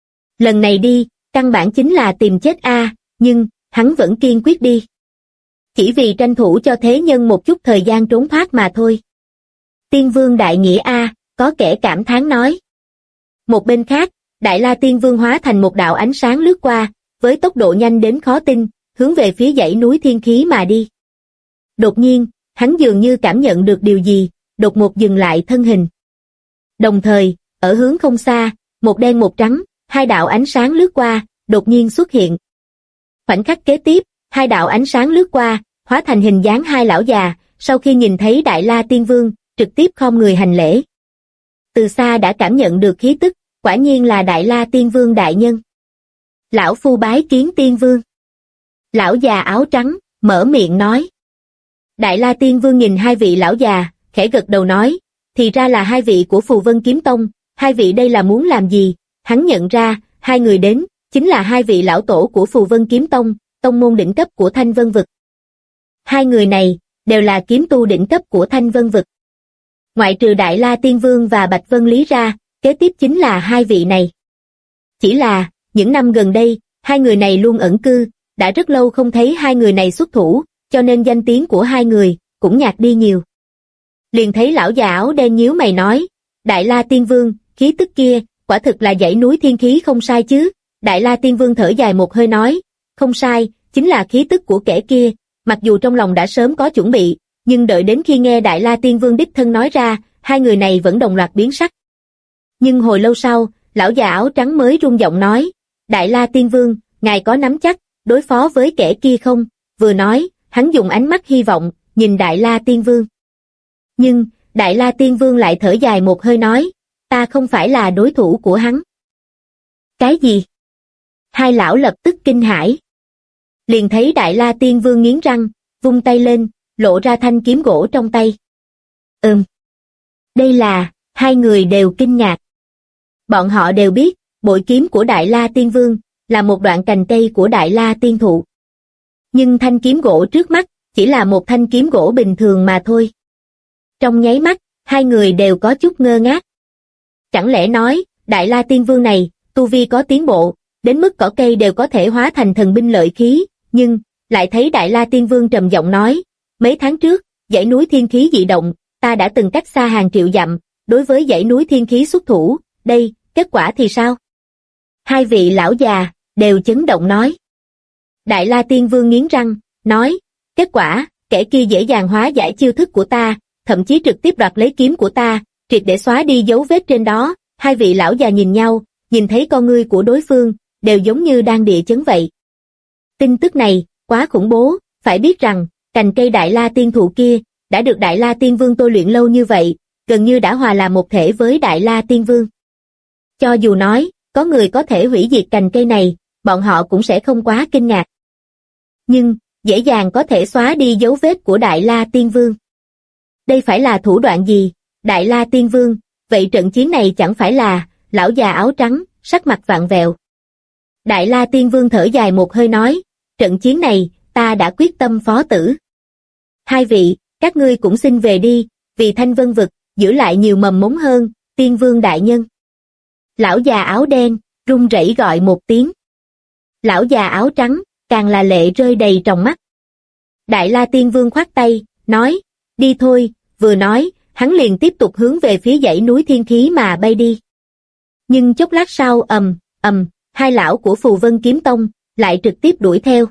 Lần này đi, căn bản chính là tìm chết nhưng, hắn vẫn kiên quyết đi. Chỉ vì tranh thủ cho thế nhân một chút thời gian trốn thoát mà thôi. Tiên Vương đại nghĩa có kẻ cảm thán nói. Một bên khác, Đại La Tiên Vương hóa thành một đạo ánh sáng lướt qua, với tốc độ nhanh đến khó tin, hướng về phía dãy núi thiên khí mà đi. Đột nhiên, hắn dường như cảm nhận được điều gì, đột ngột dừng lại thân hình. Đồng thời, ở hướng không xa, một đen một trắng, hai đạo ánh sáng lướt qua, đột nhiên xuất hiện. Khoảnh khắc kế tiếp, hai đạo ánh sáng lướt qua, hóa thành hình dáng hai lão già, sau khi nhìn thấy Đại La Tiên Vương, trực tiếp khom người hành lễ. Từ xa đã cảm nhận được khí tức, quả nhiên là Đại La Tiên Vương đại nhân. Lão phu bái kiến Tiên Vương. Lão già áo trắng, mở miệng nói. Đại La Tiên Vương nhìn hai vị lão già, khẽ gật đầu nói, thì ra là hai vị của Phù Vân Kiếm Tông, hai vị đây là muốn làm gì? Hắn nhận ra, hai người đến, chính là hai vị lão tổ của Phù Vân Kiếm Tông, tông môn đỉnh cấp của Thanh Vân vực. Hai người này, đều là kiếm tu đỉnh cấp của Thanh Vân vực. Ngoại trừ Đại La Tiên Vương và Bạch Vân Lý ra, kế tiếp chính là hai vị này. Chỉ là, những năm gần đây, hai người này luôn ẩn cư, đã rất lâu không thấy hai người này xuất thủ, cho nên danh tiếng của hai người, cũng nhạt đi nhiều. Liền thấy lão già áo đen nhíu mày nói, Đại La Tiên Vương, khí tức kia, quả thực là dãy núi thiên khí không sai chứ. Đại La Tiên Vương thở dài một hơi nói, không sai, chính là khí tức của kẻ kia, mặc dù trong lòng đã sớm có chuẩn bị, nhưng đợi đến khi nghe Đại La Tiên Vương đích thân nói ra, hai người này vẫn đồng loạt biến sắc. Nhưng hồi lâu sau, lão già áo trắng mới rung giọng nói, Đại La Tiên Vương, ngài có nắm chắc, đối phó với kẻ kia không? Vừa nói, hắn dùng ánh mắt hy vọng, nhìn Đại La Tiên Vương. Nhưng, Đại La Tiên Vương lại thở dài một hơi nói, ta không phải là đối thủ của hắn. Cái gì? Hai lão lập tức kinh hãi. Liền thấy Đại La Tiên Vương nghiến răng, vung tay lên, lộ ra thanh kiếm gỗ trong tay. Đây là, hai người đều kinh ngạc. Bọn họ đều biết, bội kiếm của Đại La Tiên Vương, là một đoạn cành cây của Đại La Tiên Thụ. Nhưng thanh kiếm gỗ trước mắt, chỉ là một thanh kiếm gỗ bình thường mà thôi. Trong nháy mắt, hai người đều có chút ngơ ngác. Chẳng lẽ nói, Đại La Tiên Vương này, tu vi có tiến bộ, đến mức cỏ cây đều có thể hóa thành thần binh lợi khí, nhưng, lại thấy Đại La Tiên Vương trầm giọng nói, mấy tháng trước, dãy núi thiên khí dị động, ta đã từng cách xa hàng triệu dặm, đối với dãy núi thiên khí xuất thủ, đây, kết quả thì sao? Hai vị lão già, đều chấn động nói. Đại La Tiên Vương nghiến răng, nói, kết quả, kẻ kia dễ dàng hóa giải chiêu thức của ta, thậm chí trực tiếp đoạt lấy kiếm của ta, triệt để xóa đi dấu vết trên đó. Hai vị lão già nhìn nhau, nhìn thấy con ngươi của đối phương, đều giống như đang địa chấn vậy. Tin tức này, quá khủng bố, phải biết rằng, cành cây Đại La Tiên Thụ kia, đã được Đại La Tiên Vương tôi luyện lâu như vậy, gần như đã hòa làm một thể với Đại La Tiên Vương. Cho dù nói, có người có thể hủy diệt cành cây này, bọn họ cũng sẽ không quá kinh ngạc. Nhưng, dễ dàng có thể xóa đi dấu vết của Đại La Tiên Vương. Đây phải là thủ đoạn gì? Đại La Tiên Vương, vậy trận chiến này chẳng phải là, lão già áo trắng, sắc mặt vặn vẹo. Đại La Tiên Vương thở dài một hơi nói, trận chiến này, ta đã quyết tâm phó tử. Hai vị, các ngươi cũng xin về đi, vì Thanh Vân vực, giữ lại nhiều mầm mống hơn, Tiên Vương đại nhân. Lão già áo đen, run rẩy gọi một tiếng. Lão già áo trắng, càng là lệ rơi đầy tròng mắt. Đại La Tiên Vương khoát tay, nói, đi thôi, vừa nói, hắn liền tiếp tục hướng về phía dãy núi thiên khí mà bay đi. Nhưng chốc lát sau hai lão của Phù Vân Kiếm Tông lại trực tiếp đuổi theo.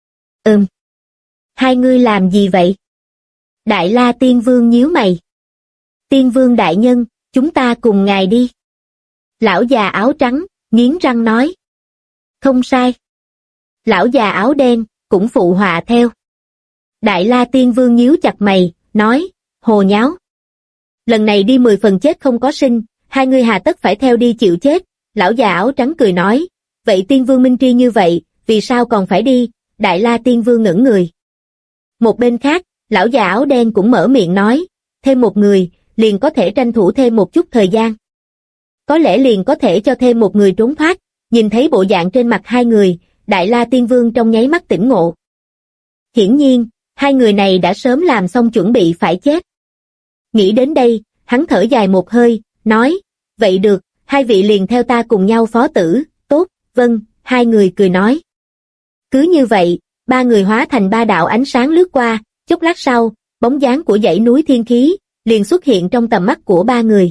Hai ngươi làm gì vậy? Đại La Tiên Vương nhíu mày. Tiên Vương đại nhân, chúng ta cùng ngài đi. Lão già áo trắng, nghiến răng nói. Không sai. Lão già áo đen, cũng phụ họa theo. Đại La Tiên Vương nhíu chặt mày, nói, hồ nháo. Lần này đi 10 phần chết không có sinh, hai ngươi hà tất phải theo đi chịu chết. Lão già áo trắng cười nói, vậy Tiên Vương minh tri như vậy, vì sao còn phải đi? Đại La Tiên Vương ngẩn người. Một bên khác, lão già áo đen cũng mở miệng nói, thêm một người, liền có thể tranh thủ thêm một chút thời gian. Có lẽ liền có thể cho thêm một người trốn thoát. Nhìn thấy bộ dạng trên mặt hai người, Đại La Tiên Vương trong nháy mắt tỉnh ngộ. Hiển nhiên, hai người này đã sớm làm xong chuẩn bị phải chết. Nghĩ đến đây, hắn thở dài một hơi, nói, vậy được, hai vị liền theo ta cùng nhau phó tử, tốt, vâng, hai người cười nói. Cứ như vậy, ba người hóa thành ba đạo ánh sáng lướt qua, chốc lát sau, bóng dáng của dãy núi thiên khí, liền xuất hiện trong tầm mắt của ba người.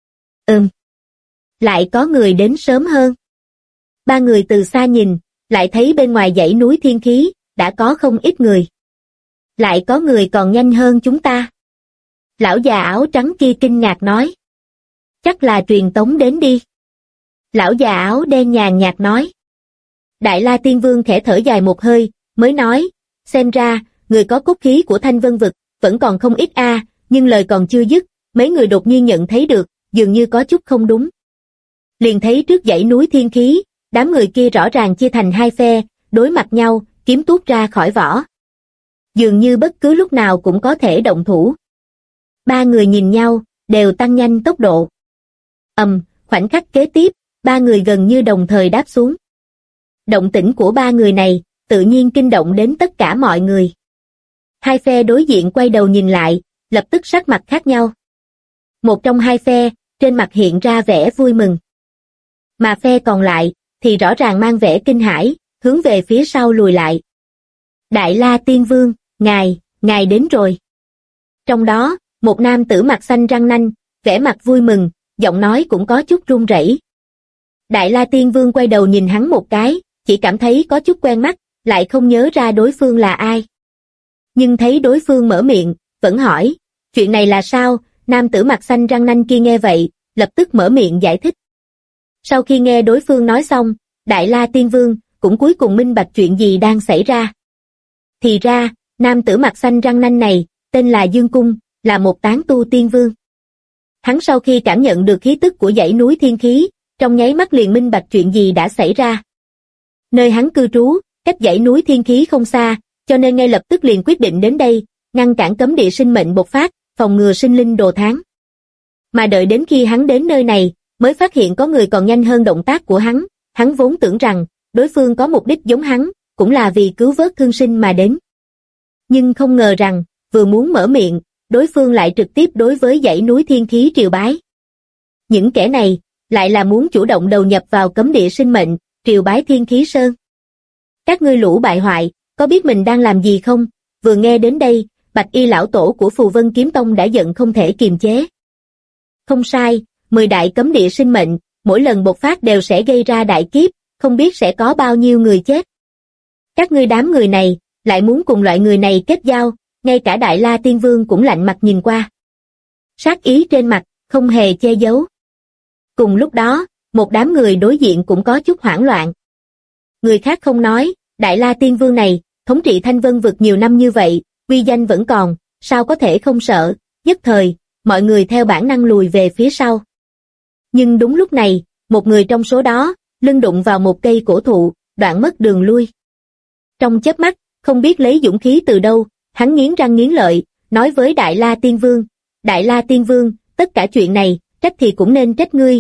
Lại có người đến sớm hơn. Ba người từ xa nhìn, lại thấy bên ngoài dãy núi thiên khí, đã có không ít người. Lại có người còn nhanh hơn chúng ta. Lão già áo trắng kia kinh ngạc nói. Chắc là truyền tống đến đi. Lão già áo đen nhàn nhạt nói. Đại La Tiên Vương khẽ thở dài một hơi, mới nói, xem ra, người có cốt khí của Thanh Vân Vực, vẫn còn không ít nhưng lời còn chưa dứt, mấy người đột nhiên nhận thấy được, dường như có chút không đúng. Liền thấy trước dãy núi thiên khí, đám người kia rõ ràng chia thành hai phe, đối mặt nhau, kiếm tuốt ra khỏi vỏ. Dường như bất cứ lúc nào cũng có thể động thủ. Ba người nhìn nhau, đều tăng nhanh tốc độ. Khoảnh khắc kế tiếp, ba người gần như đồng thời đáp xuống. Động tĩnh của ba người này, tự nhiên kinh động đến tất cả mọi người. Hai phe đối diện quay đầu nhìn lại, lập tức sắc mặt khác nhau. Một trong hai phe, trên mặt hiện ra vẻ vui mừng. Mà phe còn lại, thì rõ ràng mang vẻ kinh hãi, hướng về phía sau lùi lại. Đại La Tiên Vương, ngài đến rồi. Trong đó, một nam tử mặt xanh răng nanh, vẻ mặt vui mừng, giọng nói cũng có chút run rẩy. Đại La Tiên Vương quay đầu nhìn hắn một cái, chỉ cảm thấy có chút quen mắt, lại không nhớ ra đối phương là ai. Nhưng thấy đối phương mở miệng, vẫn hỏi, chuyện này là sao? Nam tử mặt xanh răng nanh kia nghe vậy, lập tức mở miệng giải thích. Sau khi nghe đối phương nói xong, Đại La Tiên Vương cũng cuối cùng minh bạch chuyện gì đang xảy ra. Thì ra, nam tử mặt xanh răng nanh này, tên là Dương Cung, là một tán tu tiên vương. Hắn sau khi cảm nhận được khí tức của dãy núi thiên khí, trong nháy mắt liền minh bạch chuyện gì đã xảy ra. Nơi hắn cư trú, cách dãy núi thiên khí không xa, cho nên ngay lập tức liền quyết định đến đây, ngăn cản cấm địa sinh mệnh bộc phát, phòng ngừa sinh linh đồ thán. Mà đợi đến khi hắn đến nơi này, mới phát hiện có người còn nhanh hơn động tác của hắn vốn tưởng rằng, đối phương có mục đích giống hắn, cũng là vì cứu vớt thương sinh mà đến. Nhưng không ngờ rằng, vừa muốn mở miệng, đối phương lại trực tiếp đối với dãy núi thiên khí triều bái. Những kẻ này, lại là muốn chủ động đầu nhập vào cấm địa sinh mệnh, triều bái thiên khí sơn. Các ngươi lũ bại hoại, có biết mình đang làm gì không? Vừa nghe đến đây, Bạch Y lão tổ của Phù Vân Kiếm Tông đã giận không thể kiềm chế. Không sai, 10 đại cấm địa sinh mệnh, mỗi lần bộc phát đều sẽ gây ra đại kiếp, không biết sẽ có bao nhiêu người chết. Các ngươi đám người này, lại muốn cùng loại người này kết giao, ngay cả Đại La Tiên Vương cũng lạnh mặt nhìn qua. Sát ý trên mặt, không hề che giấu. Cùng lúc đó, một đám người đối diện cũng có chút hoảng loạn. Người khác không nói, Đại La Tiên Vương này, thống trị Thanh Vân Vực nhiều năm như vậy, uy danh vẫn còn, sao có thể không sợ, nhất thời, mọi người theo bản năng lùi về phía sau. Nhưng đúng lúc này, một người trong số đó, lưng đụng vào một cây cổ thụ, đoạn mất đường lui. Trong chớp mắt, không biết lấy dũng khí từ đâu, hắn nghiến răng nghiến lợi, nói với Đại La Tiên Vương, Đại La Tiên Vương, tất cả chuyện này, trách thì cũng nên trách ngươi,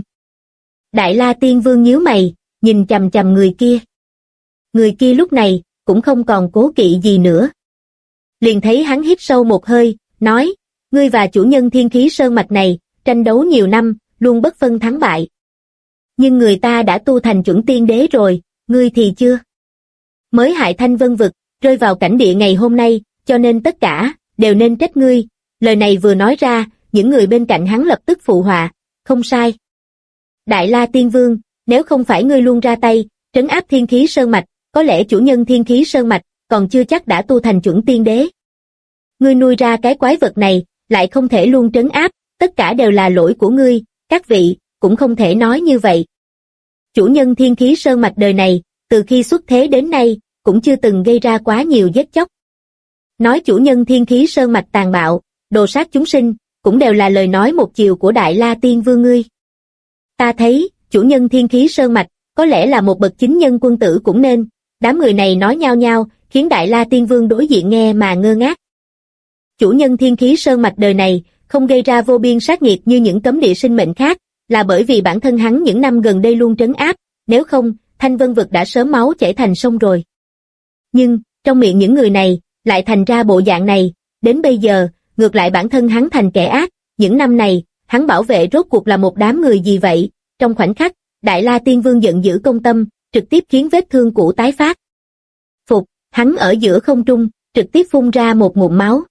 Đại La Tiên Vương nhíu mày, nhìn chằm chằm người kia. Người kia lúc này, cũng không còn cố kỵ gì nữa. Liền thấy hắn hít sâu một hơi, nói, ngươi và chủ nhân thiên khí sơn mạch này, tranh đấu nhiều năm, luôn bất phân thắng bại. Nhưng người ta đã tu thành chuẩn tiên đế rồi, ngươi thì chưa. Mới hại Thanh Vân vực, rơi vào cảnh địa ngày hôm nay, cho nên tất cả đều nên trách ngươi. Lời này vừa nói ra, những người bên cạnh hắn lập tức phụ họa, không sai. Đại La Tiên Vương, nếu không phải ngươi luôn ra tay, trấn áp Thiên Khí Sơn Mạch, có lẽ chủ nhân Thiên Khí Sơn Mạch còn chưa chắc đã tu thành chuẩn tiên đế. Ngươi nuôi ra cái quái vật này, lại không thể luôn trấn áp, tất cả đều là lỗi của ngươi, các vị, cũng không thể nói như vậy. Chủ nhân Thiên Khí Sơn Mạch đời này, từ khi xuất thế đến nay, cũng chưa từng gây ra quá nhiều giết chóc. Nói chủ nhân Thiên Khí Sơn Mạch tàn bạo, đồ sát chúng sinh, cũng đều là lời nói một chiều của Đại La Tiên Vương ngươi. Ta thấy, chủ nhân Thiên Khí Sơn Mạch, có lẽ là một bậc chính nhân quân tử cũng nên, đám người này nói nhao nhao, khiến Đại La Tiên Vương đối diện nghe mà ngơ ngác. Chủ nhân Thiên Khí Sơn Mạch đời này, không gây ra vô biên sát nghiệt như những cấm địa sinh mệnh khác, là bởi vì bản thân hắn những năm gần đây luôn trấn áp, nếu không, Thanh Vân vực đã sớm máu chảy thành sông rồi. Nhưng, trong miệng những người này, lại thành ra bộ dạng này, đến bây giờ, ngược lại bản thân hắn thành kẻ ác, những năm này, hắn bảo vệ rốt cuộc là một đám người gì vậy, trong khoảnh khắc, Đại La Tiên Vương giận dữ công tâm, trực tiếp khiến vết thương cũ tái phát. Phục, hắn ở giữa không trung, trực tiếp phun ra một ngụm máu.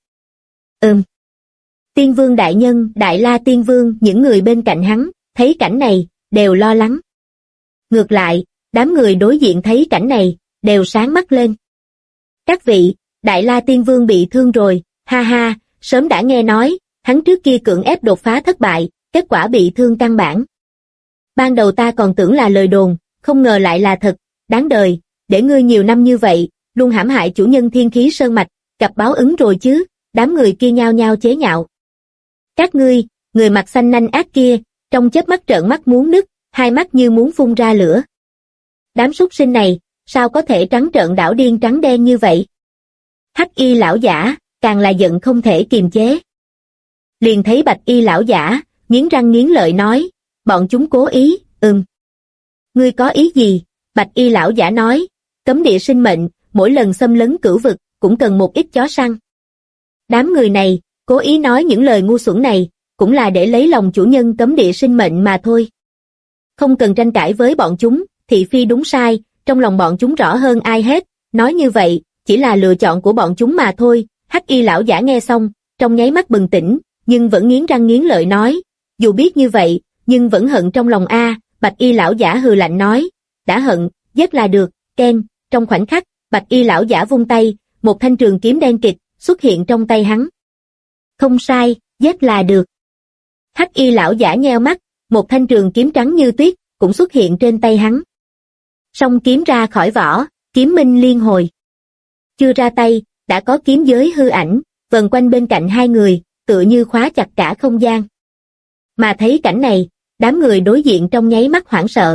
Tiên Vương đại nhân, Đại La Tiên Vương, những người bên cạnh hắn, thấy cảnh này, đều lo lắng. Ngược lại, đám người đối diện thấy cảnh này, đều sáng mắt lên. Các vị, Đại La Tiên Vương bị thương rồi, ha ha, sớm đã nghe nói, hắn trước kia cưỡng ép đột phá thất bại, kết quả bị thương căn bản. Ban đầu ta còn tưởng là lời đồn, không ngờ lại là thật, đáng đời, để ngươi nhiều năm như vậy, luôn hãm hại chủ nhân Thiên Khí Sơn Mạch, gặp báo ứng rồi chứ, đám người kia nhao nhao chế nhạo. Các ngươi, người mặt xanh nanh ác kia, trong chớp mắt trợn mắt muốn nứt, hai mắt như muốn phun ra lửa. Đám súc sinh này, sao có thể trắng trợn đảo điên trắng đen như vậy? Hắc Y lão giả, càng là giận không thể kiềm chế. Liền thấy Bạch Y lão giả, nghiến răng nghiến lợi nói, bọn chúng cố ý, Ngươi có ý gì? Bạch Y lão giả nói, cấm địa sinh mệnh, mỗi lần xâm lấn cửu vực, cũng cần một ít chó săn. Đám người này, cố ý nói những lời ngu xuẩn này, cũng là để lấy lòng chủ nhân cấm địa sinh mệnh mà thôi. Không cần tranh cãi với bọn chúng, thị phi đúng sai, trong lòng bọn chúng rõ hơn ai hết, nói như vậy, chỉ là lựa chọn của bọn chúng mà thôi. Hắc Y lão giả nghe xong, trong nháy mắt bừng tỉnh, nhưng vẫn nghiến răng nghiến lợi nói, dù biết như vậy, nhưng vẫn hận trong lòng a. Bạch Y lão giả hừ lạnh nói, đã hận, giết là được. Ken, trong khoảnh khắc, Bạch Y lão giả vung tay, một thanh trường kiếm đen kịt xuất hiện trong tay hắn. Không sai, giết là được. Hắc Y lão giả nheo mắt, một thanh trường kiếm trắng như tuyết cũng xuất hiện trên tay hắn. Song kiếm ra khỏi vỏ, kiếm minh liên hồi. Chưa ra tay, đã có kiếm giới hư ảnh vần quanh bên cạnh hai người, tựa như khóa chặt cả không gian. Mà thấy cảnh này, đám người đối diện trong nháy mắt hoảng sợ.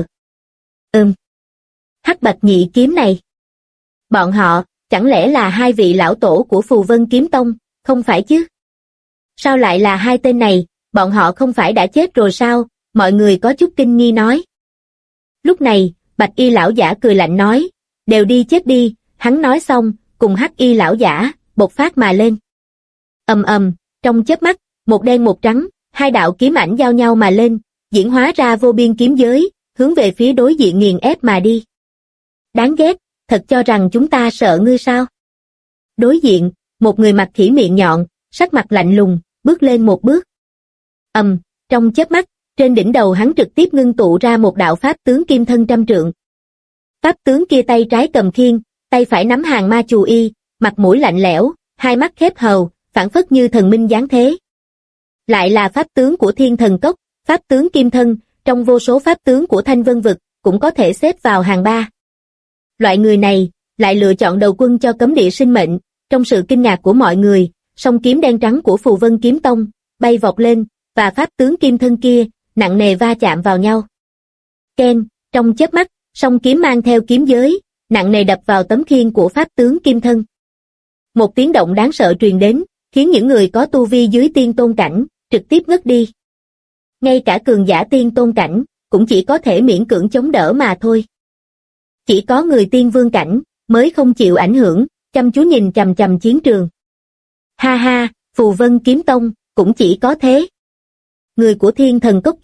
Hắc Bạch nhị kiếm này. Bọn họ, chẳng lẽ là hai vị lão tổ của Phù Vân Kiếm Tông, không phải chứ? Sao lại là hai tên này, bọn họ không phải đã chết rồi sao? Mọi người có chút kinh nghi nói. Lúc này, Bạch Y lão giả cười lạnh nói, đều đi chết đi. Hắn nói xong, cùng Hắc Y lão giả, bộc phát mà lên. Trong chớp mắt, một đen một trắng, hai đạo kiếm ảnh giao nhau mà lên, diễn hóa ra vô biên kiếm giới, hướng về phía đối diện nghiền ép mà đi. Đáng ghét, thật cho rằng chúng ta sợ ngươi sao? Đối diện, một người mặt khỉ miệng nhọn, sắc mặt lạnh lùng, bước lên một bước. Trong chớp mắt, trên đỉnh đầu hắn trực tiếp ngưng tụ ra một đạo pháp tướng kim thân trăm trượng. Pháp tướng kia tay trái cầm khiên, tay phải nắm hàng ma chù y, mặt mũi lạnh lẽo, hai mắt khép hờ, phảng phất như thần minh giáng thế. Lại là pháp tướng của Thiên Thần Cốc, pháp tướng kim thân, trong vô số pháp tướng của Thanh Vân vực, cũng có thể xếp vào hàng ba. Loại người này, lại lựa chọn đầu quân cho cấm địa sinh mệnh, trong sự kinh ngạc của mọi người, song kiếm đen trắng của Phù Vân Kiếm Tông, bay vọt lên, và pháp tướng kim thân kia, nặng nề va chạm vào nhau. Ken, trong chớp mắt, song kiếm mang theo kiếm giới, nặng nề đập vào tấm khiên của pháp tướng kim thân. Một tiếng động đáng sợ truyền đến, khiến những người có tu vi dưới tiên tôn cảnh, trực tiếp ngất đi. Ngay cả cường giả tiên tôn cảnh, cũng chỉ có thể miễn cưỡng chống đỡ mà thôi. Chỉ có người tiên vương cảnh, mới không chịu ảnh hưởng, chăm chú nhìn chằm chằm chiến trường. Ha ha, Phù Vân Kiếm Tông, cũng chỉ có thế. Người của Thiên Thần Cốc kia,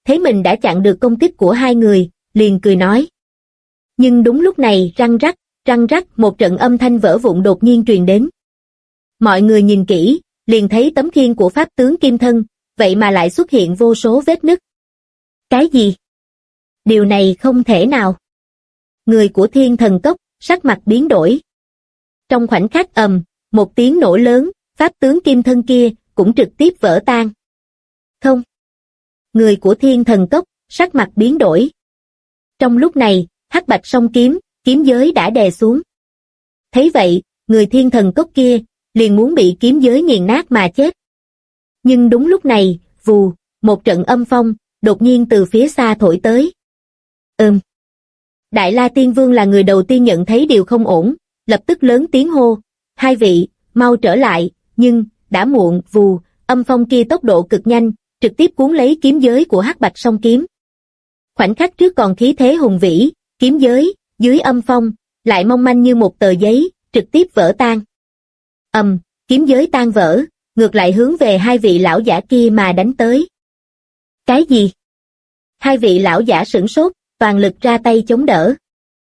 thấy mình đã chặn được công kích của hai người, liền cười nói. Nhưng đúng lúc này răng rắc một trận âm thanh vỡ vụn đột nhiên truyền đến. Mọi người nhìn kỹ, liền thấy tấm khiên của pháp tướng kim thân, vậy mà lại xuất hiện vô số vết nứt. Cái gì? Điều này không thể nào. Người của Thiên Thần Cốc, sắc mặt biến đổi. Trong khoảnh khắc một tiếng nổ lớn, pháp tướng kim thân kia cũng trực tiếp vỡ tan. Không. Người của Thiên Thần Cốc, sắc mặt biến đổi. Trong lúc này, hắc bạch song kiếm, kiếm giới đã đè xuống. Thấy vậy, người Thiên Thần Cốc kia liền muốn bị kiếm giới nghiền nát mà chết. Nhưng đúng lúc này, vù, một trận âm phong đột nhiên từ phía xa thổi tới. Đại La Tiên Vương là người đầu tiên nhận thấy điều không ổn, lập tức lớn tiếng hô, hai vị, mau trở lại, nhưng, đã muộn, vù, âm phong kia tốc độ cực nhanh, trực tiếp cuốn lấy kiếm giới của hắc bạch song kiếm. Khoảnh khắc trước còn khí thế hùng vĩ, kiếm giới, dưới âm phong, lại mong manh như một tờ giấy, trực tiếp vỡ tan. Kiếm giới tan vỡ, ngược lại hướng về hai vị lão giả kia mà đánh tới. Cái gì? Hai vị lão giả sửng sốt, toàn lực ra tay chống đỡ.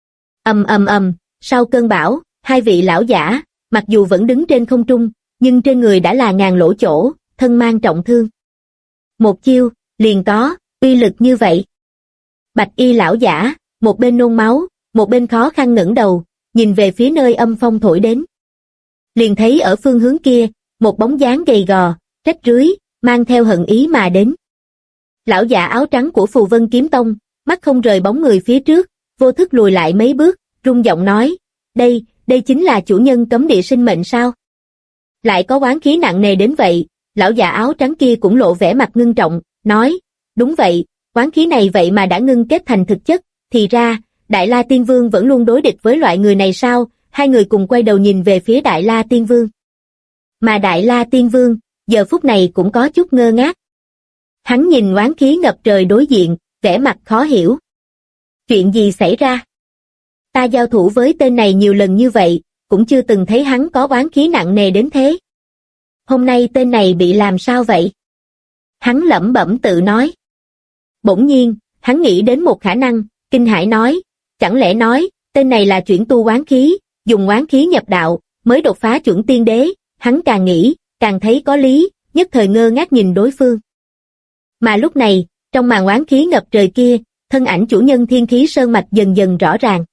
Sau cơn bão, hai vị lão giả, mặc dù vẫn đứng trên không trung, nhưng trên người đã là ngàn lỗ chỗ, thân mang trọng thương. Một chiêu, liền có, uy lực như vậy. Bạch y lão giả, một bên nôn máu, một bên khó khăn ngẩng đầu, nhìn về phía nơi âm phong thổi đến. Liền thấy ở phương hướng kia, một bóng dáng gầy gò, rách rưới, mang theo hận ý mà đến. Lão giả áo trắng của Phù Vân Kiếm Tông, mắt không rời bóng người phía trước, vô thức lùi lại mấy bước, rung giọng nói, đây chính là chủ nhân cấm địa sinh mệnh sao? Lại có oán khí nặng nề đến vậy, lão già áo trắng kia cũng lộ vẻ mặt ngưng trọng, nói, đúng vậy, oán khí này vậy mà đã ngưng kết thành thực chất, thì ra, Đại La Tiên Vương vẫn luôn đối địch với loại người này sao? Hai người cùng quay đầu nhìn về phía Đại La Tiên Vương. Mà Đại La Tiên Vương, giờ phút này cũng có chút ngơ ngác. Hắn nhìn oán khí ngập trời đối diện, vẻ mặt khó hiểu. Chuyện gì xảy ra? Ta giao thủ với tên này nhiều lần như vậy, cũng chưa từng thấy hắn có oán khí nặng nề đến thế. Hôm nay tên này bị làm sao vậy? Hắn lẩm bẩm tự nói. Bỗng nhiên, hắn nghĩ đến một khả năng, kinh hãi nói, chẳng lẽ nói, tên này là chuyển tu oán khí, dùng oán khí nhập đạo, mới đột phá chuẩn tiên đế, hắn càng nghĩ, càng thấy có lý, nhất thời ngơ ngác nhìn đối phương. Mà lúc này, trong màn oán khí ngập trời kia, thân ảnh chủ nhân Thiên Khí Sơn Mạch dần dần rõ ràng.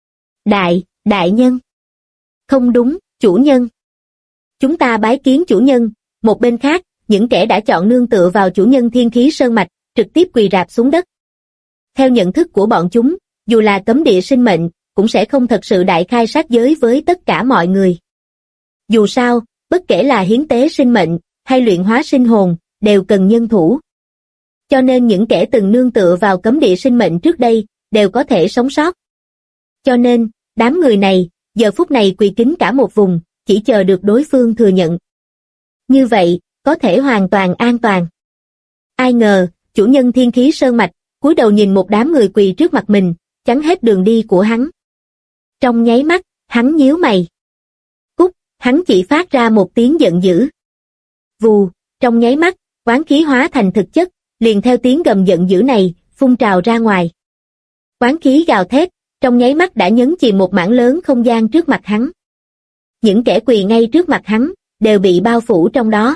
Đại nhân. Không đúng, chủ nhân. Chúng ta bái kiến chủ nhân. Một bên khác, những kẻ đã chọn nương tựa vào chủ nhân Thiên Khí Sơn Mạch, trực tiếp quỳ rạp xuống đất. Theo nhận thức của bọn chúng, dù là cấm địa sinh mệnh, cũng sẽ không thật sự đại khai sát giới với tất cả mọi người. Dù sao, bất kể là hiến tế sinh mệnh, hay luyện hóa sinh hồn, đều cần nhân thủ. Cho nên những kẻ từng nương tựa vào cấm địa sinh mệnh trước đây, đều có thể sống sót. Cho nên, đám người này, giờ phút này quỳ kính cả một vùng, chỉ chờ được đối phương thừa nhận. Như vậy, có thể hoàn toàn an toàn. Ai ngờ, chủ nhân Thiên Khí Sơn Mạch, cúi đầu nhìn một đám người quỳ trước mặt mình, chắn hết đường đi của hắn. Trong nháy mắt, hắn nhíu mày. Cút, hắn chỉ phát ra một tiếng giận dữ. Vù, trong nháy mắt, oán khí hóa thành thực chất, liền theo tiếng gầm giận dữ này, phun trào ra ngoài. Oán khí gào thét, trong nháy mắt đã nhấn chìm một mảng lớn không gian trước mặt hắn. Những kẻ quỳ ngay trước mặt hắn, đều bị bao phủ trong đó.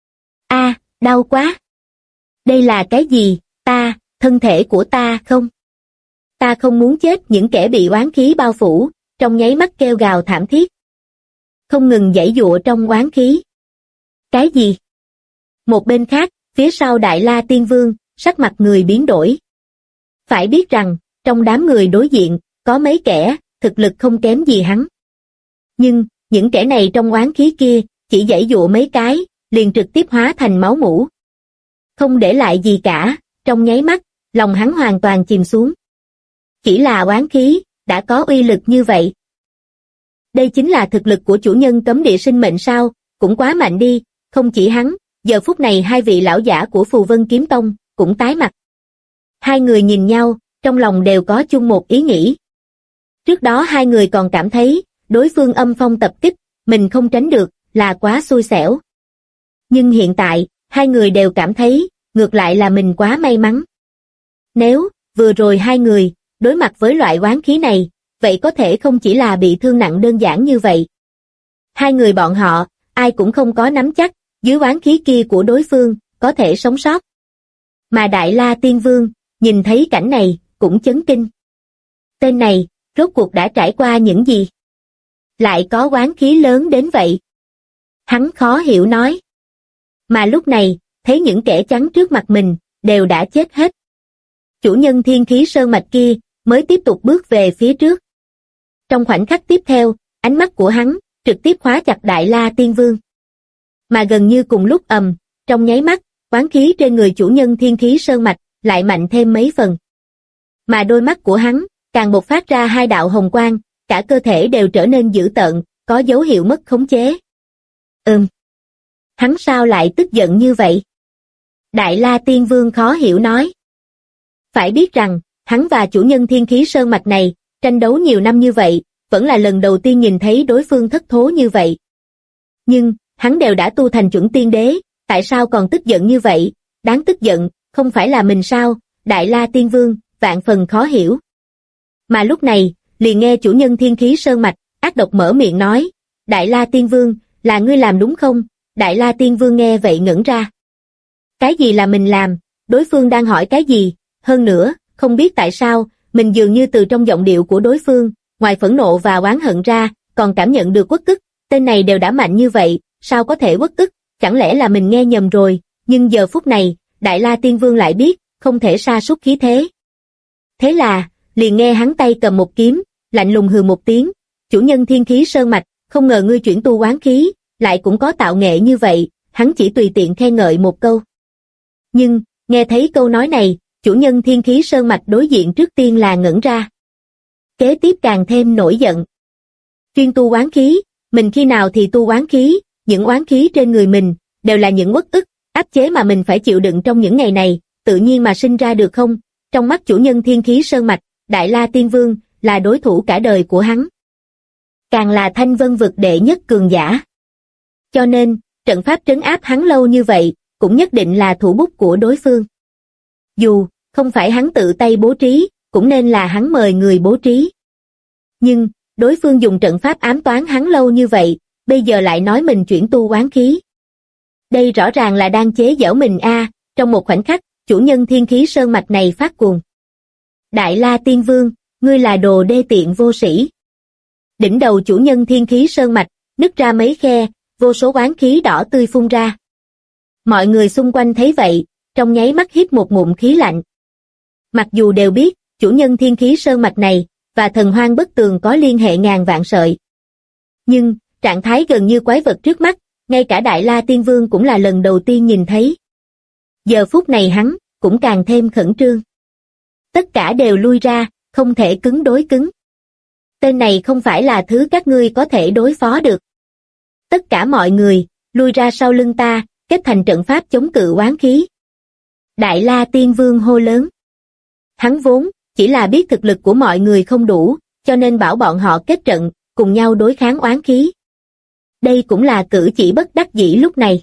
Đau quá! Đây là cái gì? Thân thể của ta không? Ta không muốn chết. Những kẻ bị oán khí bao phủ, trong nháy mắt kêu gào thảm thiết. Không ngừng giãy giụa trong oán khí. Cái gì? Một bên khác, phía sau Đại La Tiên Vương, sắc mặt người biến đổi. Phải biết rằng, trong đám người đối diện, có mấy kẻ, thực lực không kém gì hắn. Nhưng, những kẻ này trong oán khí kia, chỉ giãy giụa mấy cái, liền trực tiếp hóa thành máu mủ. Không để lại gì cả, trong nháy mắt, lòng hắn hoàn toàn chìm xuống. Chỉ là oán khí, đã có uy lực như vậy. Đây chính là thực lực của chủ nhân cấm địa sinh mệnh sao, cũng quá mạnh đi, không chỉ hắn, giờ phút này hai vị lão giả của Phù Vân Kiếm Tông, cũng tái mặt. Hai người nhìn nhau, trong lòng đều có chung một ý nghĩ. Trước đó hai người còn cảm thấy, đối phương âm phong tập kích, mình không tránh được, là quá xui xẻo. Nhưng hiện tại, hai người đều cảm thấy, ngược lại là mình quá may mắn. Nếu, vừa rồi hai người, đối mặt với loại oán khí này, vậy có thể không chỉ là bị thương nặng đơn giản như vậy. Hai người bọn họ, ai cũng không có nắm chắc, dưới oán khí kia của đối phương, có thể sống sót. Mà Đại La Tiên Vương, nhìn thấy cảnh này, cũng chấn kinh. Tên này, rốt cuộc đã trải qua những gì? Lại có oán khí lớn đến vậy. Hắn khó hiểu nói. Mà lúc này, thấy những kẻ trắng trước mặt mình, đều đã chết hết. Chủ nhân thiên khí sơn mạch kia, mới tiếp tục bước về phía trước. Trong khoảnh khắc tiếp theo, ánh mắt của hắn, trực tiếp khóa chặt Đại La Tiên Vương. Mà gần như cùng lúc trong nháy mắt, oán khí trên người chủ nhân thiên khí sơn mạch, lại mạnh thêm mấy phần. Mà đôi mắt của hắn, càng bộc phát ra hai đạo hồng quang, cả cơ thể đều trở nên dữ tợn, có dấu hiệu mất khống chế. Hắn sao lại tức giận như vậy? Đại La Tiên Vương khó hiểu nói. Phải biết rằng, hắn và chủ nhân thiên khí sơn mạch này, tranh đấu nhiều năm như vậy, vẫn là lần đầu tiên nhìn thấy đối phương thất thố như vậy. Nhưng, hắn đều đã tu thành chuẩn tiên đế, tại sao còn tức giận như vậy? Đáng tức giận, không phải là mình sao? Đại La Tiên Vương, vạn phần khó hiểu. Mà lúc này, liền nghe chủ nhân thiên khí sơn mạch, ác độc mở miệng nói, Đại La Tiên Vương, là ngươi làm đúng không? Đại La Tiên Vương nghe vậy ngẩn ra. Cái gì là mình làm? Đối phương đang hỏi cái gì? Hơn nữa, không biết tại sao, mình dường như từ trong giọng điệu của đối phương, ngoài phẫn nộ và oán hận ra, còn cảm nhận được uất ức. Tên này đều đã mạnh như vậy, sao có thể uất ức? Chẳng lẽ là mình nghe nhầm rồi? Nhưng giờ phút này, Đại La Tiên Vương lại biết, không thể sa sút khí thế. Thế là, liền nghe hắn tay cầm một kiếm, lạnh lùng hừ một tiếng, chủ nhân thiên khí sơn mạch, không ngờ ngươi chuyển tu oán khí, lại cũng có tạo nghệ như vậy, hắn chỉ tùy tiện khen ngợi một câu. Nhưng, nghe thấy câu nói này, chủ nhân thiên khí sơn mạch đối diện trước tiên là ngẩn ra. Kế tiếp càng thêm nổi giận. Chuyên tu oán khí, mình khi nào thì tu oán khí, những oán khí trên người mình, đều là những uất ức, áp chế mà mình phải chịu đựng trong những ngày này, tự nhiên mà sinh ra được không? Trong mắt chủ nhân thiên khí sơn mạch, Đại La Tiên Vương, là đối thủ cả đời của hắn. Càng là Thanh Vân vực đệ nhất cường giả. Cho nên, trận pháp trấn áp hắn lâu như vậy, cũng nhất định là thủ bút của đối phương. Dù, không phải hắn tự tay bố trí, cũng nên là hắn mời người bố trí. Nhưng, đối phương dùng trận pháp ám toán hắn lâu như vậy, bây giờ lại nói mình chuyển tu oán khí. Đây rõ ràng là đang chế giễu mình a. Trong một khoảnh khắc, chủ nhân thiên khí sơn mạch này phát cuồng. Đại La Tiên Vương, ngươi là đồ đê tiện vô sĩ. Đỉnh đầu chủ nhân thiên khí sơn mạch, nứt ra mấy khe, vô số oán khí đỏ tươi phun ra. Mọi người xung quanh thấy vậy, trong nháy mắt hít một ngụm khí lạnh. Mặc dù đều biết, chủ nhân thiên khí sơn mạch này, và thần hoang bất tường có liên hệ ngàn vạn sợi. Nhưng, trạng thái gần như quái vật trước mắt, ngay cả Đại La Tiên Vương cũng là lần đầu tiên nhìn thấy. Giờ phút này hắn, cũng càng thêm khẩn trương. Tất cả đều lui ra, không thể cứng đối cứng. Tên này không phải là thứ các ngươi có thể đối phó được. Tất cả mọi người, lui ra sau lưng ta, kết thành trận pháp chống cự oán khí. Đại La Tiên Vương hô lớn. Hắn vốn, chỉ là biết thực lực của mọi người không đủ, cho nên bảo bọn họ kết trận, cùng nhau đối kháng oán khí. Đây cũng là cử chỉ bất đắc dĩ lúc này.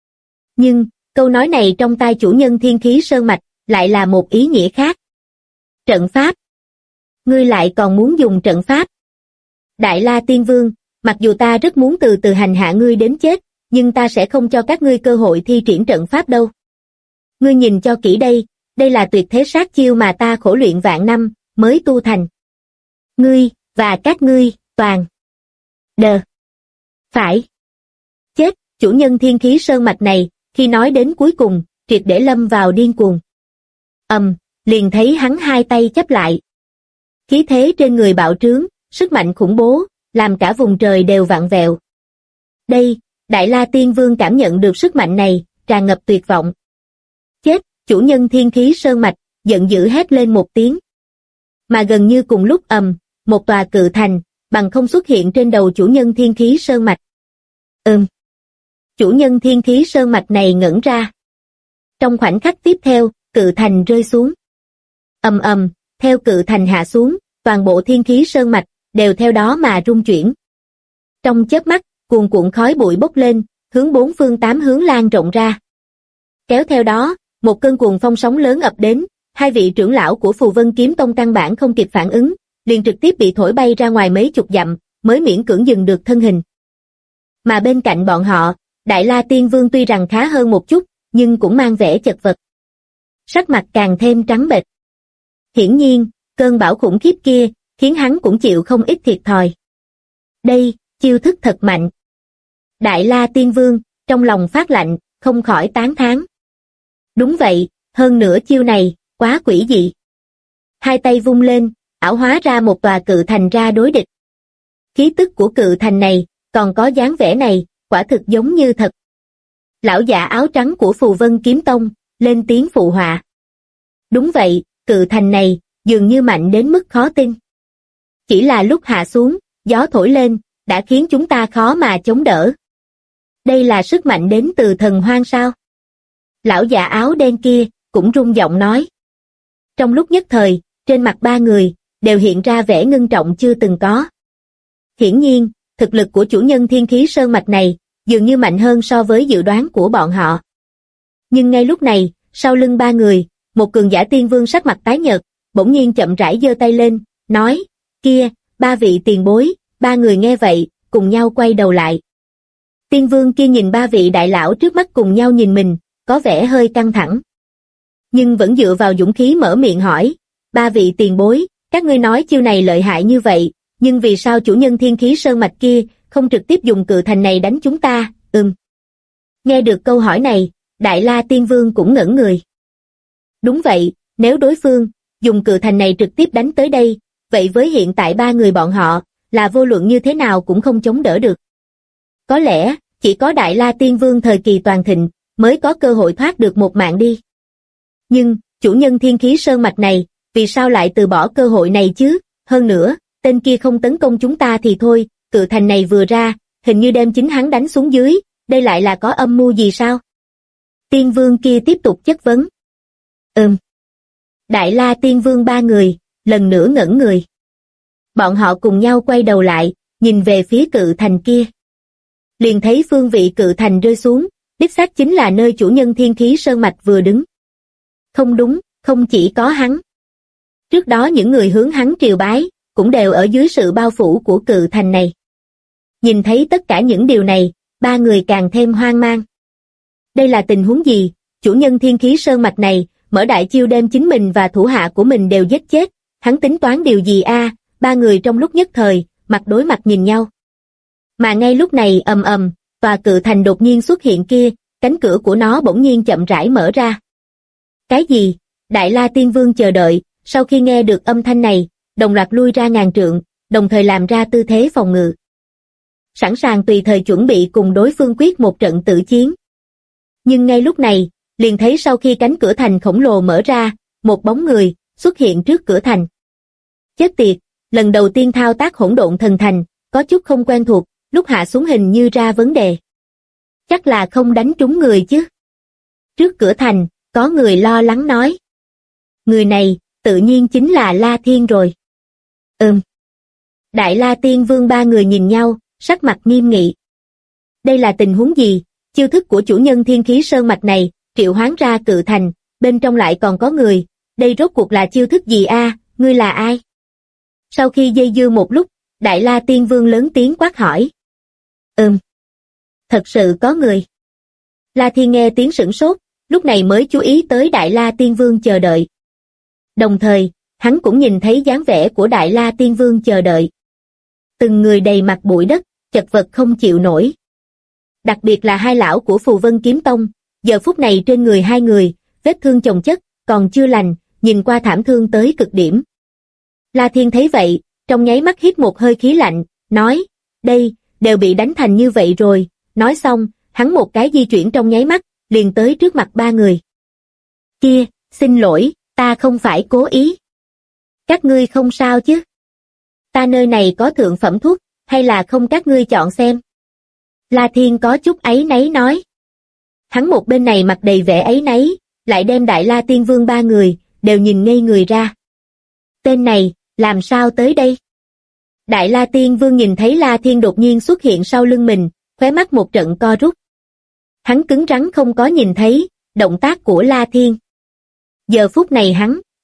Nhưng, câu nói này trong tai chủ nhân thiên khí sơn mạch, lại là một ý nghĩa khác. Trận pháp. Ngươi lại còn muốn dùng trận pháp. Đại La Tiên Vương, mặc dù ta rất muốn từ từ hành hạ ngươi đến chết, nhưng ta sẽ không cho các ngươi cơ hội thi triển trận pháp đâu. Ngươi nhìn cho kỹ đây, đây là tuyệt thế sát chiêu mà ta khổ luyện vạn năm, mới tu thành. Ngươi, và các ngươi, toàn. Đờ. Phải. Chết, chủ nhân thiên khí sơn mạch này, khi nói đến cuối cùng, triệt để lâm vào điên cuồng. Liền thấy hắn hai tay chắp lại. Khí thế trên người bạo trướng, sức mạnh khủng bố, làm cả vùng trời đều vặn vẹo. Đây, Đại La Tiên Vương cảm nhận được sức mạnh này, tràn ngập tuyệt vọng. Chết, chủ nhân thiên khí sơn mạch, giận dữ hét lên một tiếng. Mà gần như cùng lúc một tòa cự thành, bằng không xuất hiện trên đầu chủ nhân thiên khí sơn mạch. Chủ nhân thiên khí sơn mạch này ngẩn ra. Trong khoảnh khắc tiếp theo, cự thành rơi xuống. Theo cự thành hạ xuống, toàn bộ thiên khí sơn mạch, đều theo đó mà rung chuyển. Trong chớp mắt, cuồn cuộn khói bụi bốc lên, hướng bốn phương tám hướng lan rộng ra. Kéo theo đó, một cơn cuồng phong sóng lớn ập đến, hai vị trưởng lão của Phù Vân Kiếm Tông căn bản không kịp phản ứng, liền trực tiếp bị thổi bay ra ngoài mấy chục dặm, mới miễn cưỡng dừng được thân hình. Mà bên cạnh bọn họ, Đại La Tiên Vương tuy rằng khá hơn một chút, nhưng cũng mang vẻ chật vật. Sắc mặt càng thêm trắng bệch. Hiển nhiên, cơn bão khủng khiếp kia, khiến hắn cũng chịu không ít thiệt thòi. Đây, chiêu thức thật mạnh. Đại La Tiên Vương, trong lòng phát lạnh, không khỏi tán thán. Đúng vậy, hơn nữa chiêu này, quá quỷ dị. Hai tay vung lên, ảo hóa ra một tòa cự thành ra đối địch. Khí tức của cự thành này, còn có dáng vẻ này, quả thực giống như thật. Lão giả áo trắng của Phù Vân Kiếm Tông, lên tiếng phụ họa. Đúng vậy, cự thành này, dường như mạnh đến mức khó tin. Chỉ là lúc hạ xuống, gió thổi lên, đã khiến chúng ta khó mà chống đỡ. Đây là sức mạnh đến từ thần hoang sao? Lão già áo đen kia, cũng rung giọng nói. Trong lúc nhất thời, trên mặt ba người, đều hiện ra vẻ ngưng trọng chưa từng có. Hiển nhiên, thực lực của chủ nhân Thiên Khí Sơn Mạch này, dường như mạnh hơn so với dự đoán của bọn họ. Nhưng ngay lúc này, sau lưng ba người, một cường giả tiên vương sắc mặt tái nhợt, bỗng nhiên chậm rãi giơ tay lên, nói, kia, ba vị tiền bối, ba người nghe vậy, cùng nhau quay đầu lại. Tiên vương kia nhìn ba vị đại lão trước mắt cùng nhau nhìn mình, có vẻ hơi căng thẳng. Nhưng vẫn dựa vào dũng khí mở miệng hỏi, ba vị tiền bối, các ngươi nói chiêu này lợi hại như vậy, nhưng vì sao chủ nhân Thiên Khí Sơn Mạch kia, không trực tiếp dùng cự thành này đánh chúng ta, Nghe được câu hỏi này, Đại La Tiên Vương cũng ngẩn người. Đúng vậy, nếu đối phương, dùng cự thành này trực tiếp đánh tới đây, vậy với hiện tại ba người bọn họ, là vô luận như thế nào cũng không chống đỡ được. Có lẽ, chỉ có Đại La Tiên Vương thời kỳ toàn thịnh, mới có cơ hội thoát được một mạng đi. Nhưng, chủ nhân Thiên Khí Sơn Mạch này, vì sao lại từ bỏ cơ hội này chứ? Hơn nữa, tên kia không tấn công chúng ta thì thôi, cự thành này vừa ra, hình như đem chính hắn đánh xuống dưới, đây lại là có âm mưu gì sao? Tiên Vương kia tiếp tục chất vấn. Đại La Tiên Vương ba người, lần nữa ngẩn người. Bọn họ cùng nhau quay đầu lại, nhìn về phía cự thành kia. Liền thấy phương vị cự thành rơi xuống, đích xác chính là nơi chủ nhân Thiên Khí Sơn Mạch vừa đứng. Không đúng, không chỉ có hắn. Trước đó những người hướng hắn triều bái, cũng đều ở dưới sự bao phủ của cự thành này. Nhìn thấy tất cả những điều này, ba người càng thêm hoang mang. Đây là tình huống gì? Chủ nhân Thiên Khí Sơn Mạch này, mở đại chiêu đem chính mình và thủ hạ của mình đều giết chết, hắn tính toán điều gì a? Ba người trong lúc nhất thời, mặt đối mặt nhìn nhau. Mà ngay lúc này tòa cự thành đột nhiên xuất hiện kia, cánh cửa của nó bỗng nhiên chậm rãi mở ra. Cái gì? Đại La Tiên Vương chờ đợi, sau khi nghe được âm thanh này, đồng loạt lui ra ngàn trượng, đồng thời làm ra tư thế phòng ngự. Sẵn sàng tùy thời chuẩn bị cùng đối phương quyết một trận tử chiến. Nhưng ngay lúc này, liền thấy sau khi cánh cửa thành khổng lồ mở ra, một bóng người xuất hiện trước cửa thành. Chết tiệt, lần đầu tiên thao tác hỗn độn thần thành, có chút không quen thuộc, lúc hạ xuống hình như ra vấn đề. Chắc là không đánh trúng người chứ. Trước cửa thành, có người lo lắng nói. Người này, tự nhiên chính là La Thiên rồi. Đại La Tiên Vương ba người nhìn nhau, sắc mặt nghiêm nghị. Đây là tình huống gì? Chiêu thức của chủ nhân Thiên Khí Sơn Mạch này, triệu hoán ra cự thành, bên trong lại còn có người. Đây rốt cuộc là chiêu thức gì a? Ngươi là ai? Sau khi dây dưa một lúc, Đại La Tiên Vương lớn tiếng quát hỏi. Thật sự có người. La Thiên nghe tiếng sửng sốt, lúc này mới chú ý tới Đại La Tiên Vương chờ đợi. Đồng thời, hắn cũng nhìn thấy dáng vẻ của Đại La Tiên Vương chờ đợi. Từng người đầy mặt bụi đất, chật vật không chịu nổi. Đặc biệt là hai lão của Phù Vân Kiếm Tông, giờ phút này trên người hai người, vết thương chồng chất, còn chưa lành, nhìn qua thảm thương tới cực điểm. La Thiên thấy vậy, trong nháy mắt hít một hơi khí lạnh, nói, đây, đều bị đánh thành như vậy rồi, nói xong, hắn một cái di chuyển trong nháy mắt, liền tới trước mặt ba người. Kia, xin lỗi, ta không phải cố ý. Các ngươi không sao chứ? Ta nơi này có thượng phẩm thuốc, hay là không các ngươi chọn xem? La Thiên có chút áy náy nói. Hắn một bên này mặt đầy vẻ áy náy, lại đem Đại La Tiên Vương ba người, đều nhìn ngây người ra. Tên này, làm sao tới đây? Đại La Tiên Vương nhìn thấy La Thiên đột nhiên xuất hiện sau lưng mình, khóe mắt một trận co rút. Hắn cứng rắn không có nhìn thấy động tác của La Thiên. Giờ phút này hắn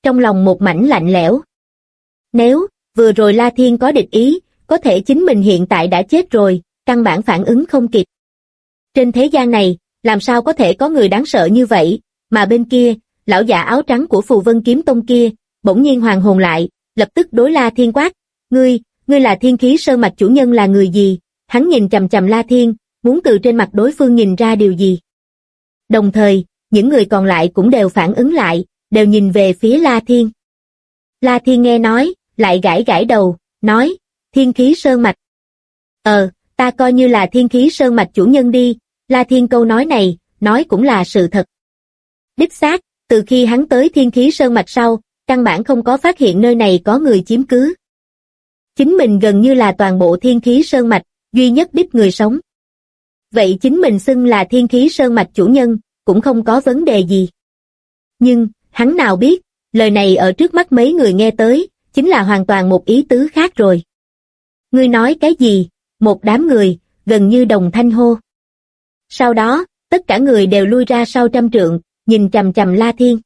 trong lòng một mảnh lạnh lẽo. Nếu, vừa rồi La Thiên có địch ý, có thể chính mình hiện tại đã chết rồi, căn bản phản ứng không kịp. Trên thế gian này, làm sao có thể có người đáng sợ như vậy, mà bên kia, lão già áo trắng của Phù Vân Kiếm Tông kia, bỗng nhiên hoàn hồn lại, lập tức đối La Thiên quát, ngươi là Thiên Khí Sơn Mạch chủ nhân là người gì? Hắn nhìn chằm chằm La Thiên, muốn từ trên mặt đối phương nhìn ra điều gì. Đồng thời, những người còn lại cũng đều phản ứng lại, đều nhìn về phía La Thiên. La Thiên nghe nói, lại gãi gãi đầu, nói, Thiên Khí Sơn Mạch. Ta coi như là Thiên Khí Sơn Mạch chủ nhân đi. La Thiên câu nói này, nói cũng là sự thật. Đích xác, từ khi hắn tới Thiên Khí Sơn Mạch sau, căn bản không có phát hiện nơi này có người chiếm cứ. Chính mình gần như là toàn bộ Thiên Khí Sơn Mạch, duy nhất đích người sống. Vậy chính mình xưng là Thiên Khí Sơn Mạch chủ nhân, cũng không có vấn đề gì. Nhưng, hắn nào biết, lời này ở trước mắt mấy người nghe tới, chính là hoàn toàn một ý tứ khác rồi. Ngươi nói cái gì? Một đám người, gần như đồng thanh hô. Sau đó, tất cả người đều lui ra sau 100 trượng, nhìn chằm chằm La Thiên.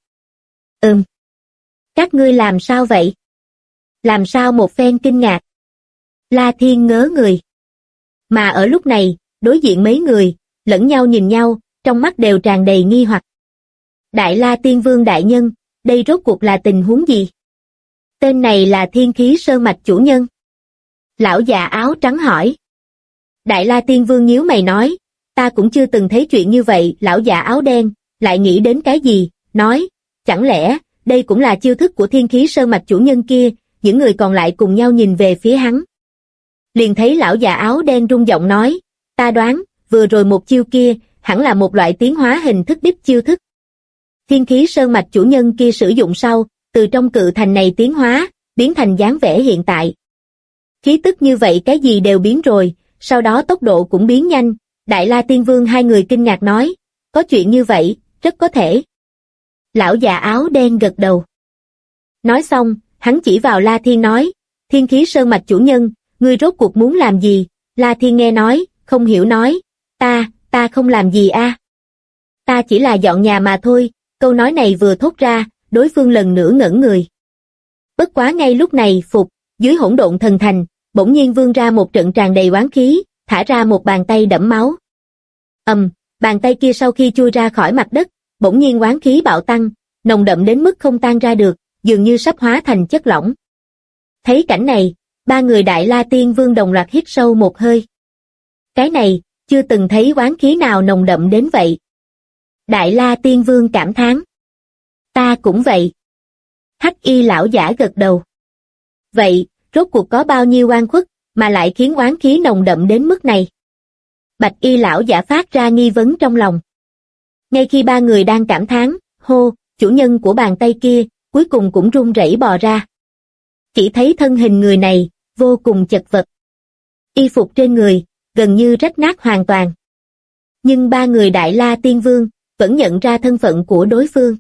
Các ngươi làm sao vậy? Làm sao một phen kinh ngạc? La Thiên ngớ người. Mà ở lúc này, đối diện mấy người, lẫn nhau nhìn nhau, trong mắt đều tràn đầy nghi hoặc. Đại La Tiên Vương đại nhân, đây rốt cuộc là tình huống gì? Tên này là Thiên Khí Sơn Mạch chủ nhân. Lão già áo trắng hỏi. Đại La Tiên Vương nhíu mày nói, ta cũng chưa từng thấy chuyện như vậy. Lão già áo đen, lại nghĩ đến cái gì, nói, chẳng lẽ, đây cũng là chiêu thức của Thiên Khí Sơn Mạch chủ nhân kia. Những người còn lại cùng nhau nhìn về phía hắn. Liền thấy lão già áo đen rung giọng nói, ta đoán, vừa rồi một chiêu kia, hẳn là một loại tiến hóa hình thức đích chiêu thức. Thiên Khí Sơn Mạch chủ nhân kia sử dụng sau, từ trong cự thành này tiến hóa, biến thành dáng vẻ hiện tại. Khí tức như vậy cái gì đều biến rồi, sau đó tốc độ cũng biến nhanh. Đại La Tiên Vương hai người kinh ngạc nói, có chuyện như vậy, rất có thể. Lão già áo đen gật đầu. Nói xong, hắn chỉ vào La Thiên nói, Thiên Khí Sơn Mạch chủ nhân, ngươi rốt cuộc muốn làm gì? La Thiên nghe nói, không hiểu nói, ta không làm gì a. Ta chỉ là dọn nhà mà thôi. Câu nói này vừa thốt ra, đối phương lần nữa ngẩn người. Bất quá ngay lúc này, dưới hỗn độn thần thành, bỗng nhiên vươn ra một trận tràn đầy oán khí, thả ra một bàn tay đẫm máu. Bàn tay kia sau khi chui ra khỏi mặt đất, bỗng nhiên oán khí bạo tăng, nồng đậm đến mức không tan ra được, dường như sắp hóa thành chất lỏng. Thấy cảnh này, ba người Đại La Tiên Vương đồng loạt hít sâu một hơi. Cái này, chưa từng thấy oán khí nào nồng đậm đến vậy. Đại La Tiên Vương cảm thán. Ta cũng vậy. Hắc Y lão giả gật đầu. Vậy, rốt cuộc có bao nhiêu oan khuất, mà lại khiến oán khí nồng đậm đến mức này? Bạch Y lão giả phát ra nghi vấn trong lòng. Ngay khi ba người đang cảm thán, chủ nhân của bàn tay kia, cuối cùng cũng run rẩy bò ra. Chỉ thấy thân hình người này, vô cùng chật vật. Y phục trên người, gần như rách nát hoàn toàn. Nhưng ba người Đại La Tiên Vương, vẫn nhận ra thân phận của đối phương.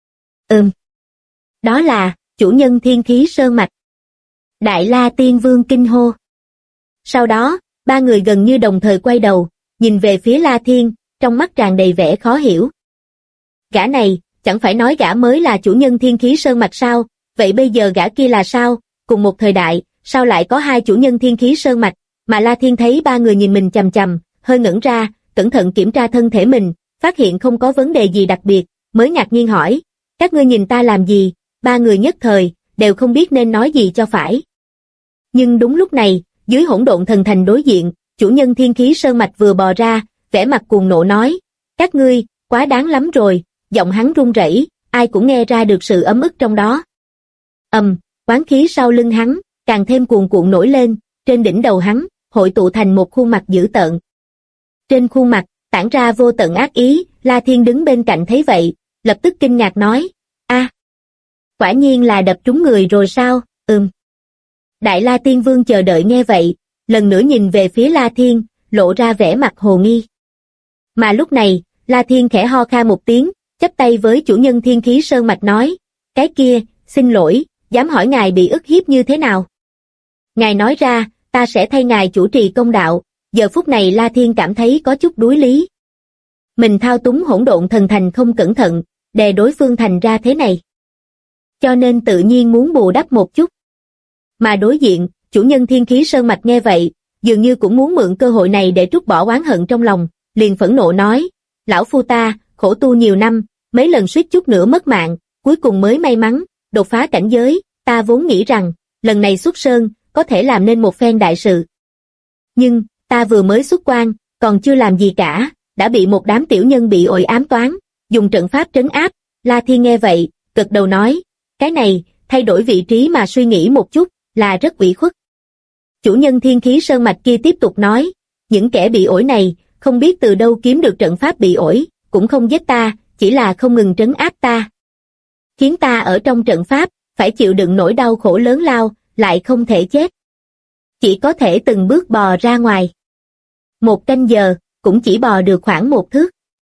Đó là, chủ nhân Thiên Khí Sơn Mạch. Đại La Tiên Vương kinh hô. Sau đó, ba người gần như đồng thời quay đầu, nhìn về phía La Thiên, trong mắt tràn đầy vẻ khó hiểu. Gã này, chẳng phải nói gã mới là chủ nhân Thiên Khí Sơn Mạch sao? Vậy bây giờ gã kia là sao? Cùng một thời đại, sao lại có hai chủ nhân Thiên Khí Sơn Mạch? Mà La Thiên thấy ba người nhìn mình chằm chằm, hơi ngẩn ra, cẩn thận kiểm tra thân thể mình, phát hiện không có vấn đề gì đặc biệt, mới ngạc nhiên hỏi, các ngươi nhìn ta làm gì? Ba người nhất thời, đều không biết nên nói gì cho phải. Nhưng đúng lúc này, dưới hỗn độn thần thành đối diện, chủ nhân Thiên Khí Sơn Mạch vừa bò ra, vẻ mặt cuồng nộ nói, các ngươi, quá đáng lắm rồi. Giọng hắn run rẩy, ai cũng nghe ra được sự ấm ức trong đó. Oán khí sau lưng hắn, càng thêm cuồn cuộn nổi lên, trên đỉnh đầu hắn, hội tụ thành một khuôn mặt dữ tợn. Trên khuôn mặt, tản ra vô tận ác ý. La Thiên đứng bên cạnh thấy vậy, lập tức kinh ngạc nói, quả nhiên là đập trúng người rồi sao? Đại La Tiên Vương chờ đợi nghe vậy, lần nữa nhìn về phía La Thiên, lộ ra vẻ mặt hồ nghi. Mà lúc này, La Thiên khẽ ho khan một tiếng, chắp tay với chủ nhân Thiên Khí Sơn Mạch nói, cái kia, xin lỗi, dám hỏi ngài bị ức hiếp như thế nào? Ngài nói ra, ta sẽ thay ngài chủ trì công đạo. Giờ phút này La Thiên cảm thấy có chút đuối lý. Mình thao túng hỗn độn thần thành không cẩn thận, đè đối phương thành ra thế này. cho nên tự nhiên muốn bù đắp một chút. Mà đối diện, chủ nhân Thiên Khí Sơn Mạch nghe vậy, dường như cũng muốn mượn cơ hội này để trút bỏ oán hận trong lòng, liền phẫn nộ nói, lão phu ta, khổ tu nhiều năm, mấy lần suýt chút nữa mất mạng, cuối cùng mới may mắn, đột phá cảnh giới, ta vốn nghĩ rằng, lần này xuất sơn, có thể làm nên một phen đại sự. Nhưng, ta vừa mới xuất quan, còn chưa làm gì cả, đã bị một đám tiểu nhân bị ổi ám toán, dùng trận pháp trấn áp. La Thiên nghe vậy, gật đầu nói, cái này, thay đổi vị trí mà suy nghĩ một chút, là rất ủy khuất. Chủ nhân Thiên Khí Sơn Mạch kia tiếp tục nói, những kẻ bị ổi này, không biết từ đâu kiếm được trận pháp bị ổi, cũng không giết ta, chỉ là không ngừng trấn áp ta. Khiến ta ở trong trận pháp, phải chịu đựng nỗi đau khổ lớn lao, lại không thể chết. Chỉ có thể từng bước bò ra ngoài. 1 canh giờ, cũng chỉ bò được khoảng 1 thước.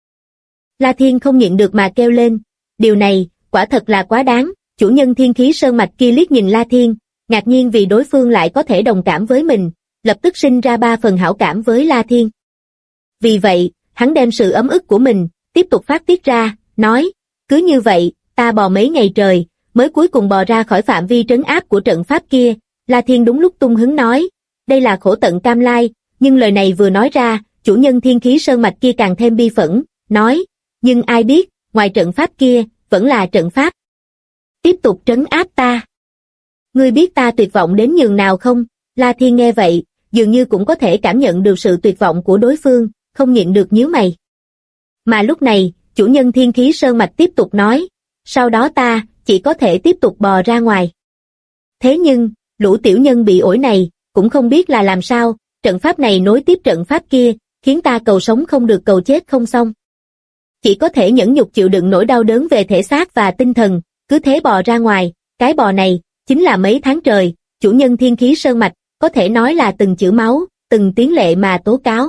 La Thiên không nhịn được mà kêu lên, điều này, quả thật là quá đáng. Chủ nhân Thiên Khí Sơn Mạch kia liếc nhìn La Thiên, ngạc nhiên vì đối phương lại có thể đồng cảm với mình, lập tức sinh ra 3 phần hảo cảm với La Thiên. Vì vậy, hắn đem sự ấm ức của mình, tiếp tục phát tiết ra, nói, cứ như vậy, ta bò mấy ngày trời, mới cuối cùng bò ra khỏi phạm vi trấn áp của trận pháp kia. La Thiên đúng lúc tung hứng nói, đây là khổ tận cam lai, nhưng lời này vừa nói ra, chủ nhân Thiên Khí Sơn Mạch kia càng thêm bi phẫn, nói, nhưng ai biết, ngoài trận pháp kia, vẫn là trận pháp. Tiếp tục trấn áp ta. Ngươi biết ta tuyệt vọng đến nhường nào không? La Thiên nghe vậy, dường như cũng có thể cảm nhận được sự tuyệt vọng của đối phương, không nhịn được nhíu mày. Mà lúc này, chủ nhân Thiên Khí Sơn Mạch tiếp tục nói, sau đó ta, chỉ có thể tiếp tục bò ra ngoài. Thế nhưng, lũ tiểu nhân bị ổi này, cũng không biết là làm sao, trận pháp này nối tiếp trận pháp kia, khiến ta cầu sống không được cầu chết không xong. Chỉ có thể nhẫn nhục chịu đựng nỗi đau đớn về thể xác và tinh thần, cứ thế bò ra ngoài, cái bò này, chính là mấy tháng trời, chủ nhân Thiên Khí Sơn Mạch, có thể nói là từng chữ máu, từng tiếng lệ mà tố cáo.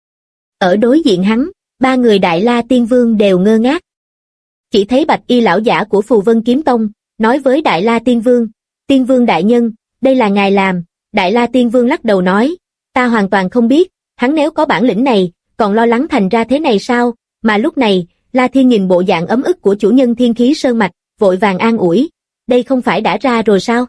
Ở đối diện hắn, 3 người Đại La Tiên Vương đều ngơ ngác. Chỉ thấy Bạch Y lão giả của Phù Vân Kiếm Tông, nói với Đại La Tiên Vương đại nhân, đây là ngài làm. Đại La Tiên Vương lắc đầu nói, ta hoàn toàn không biết, hắn nếu có bản lĩnh này, còn lo lắng thành ra thế này sao? Mà lúc này, La Thiên nhìn bộ dạng ấm ức của chủ nhân Thiên Khí Sơn Mạch, vội vàng an ủi, đây không phải đã ra rồi sao?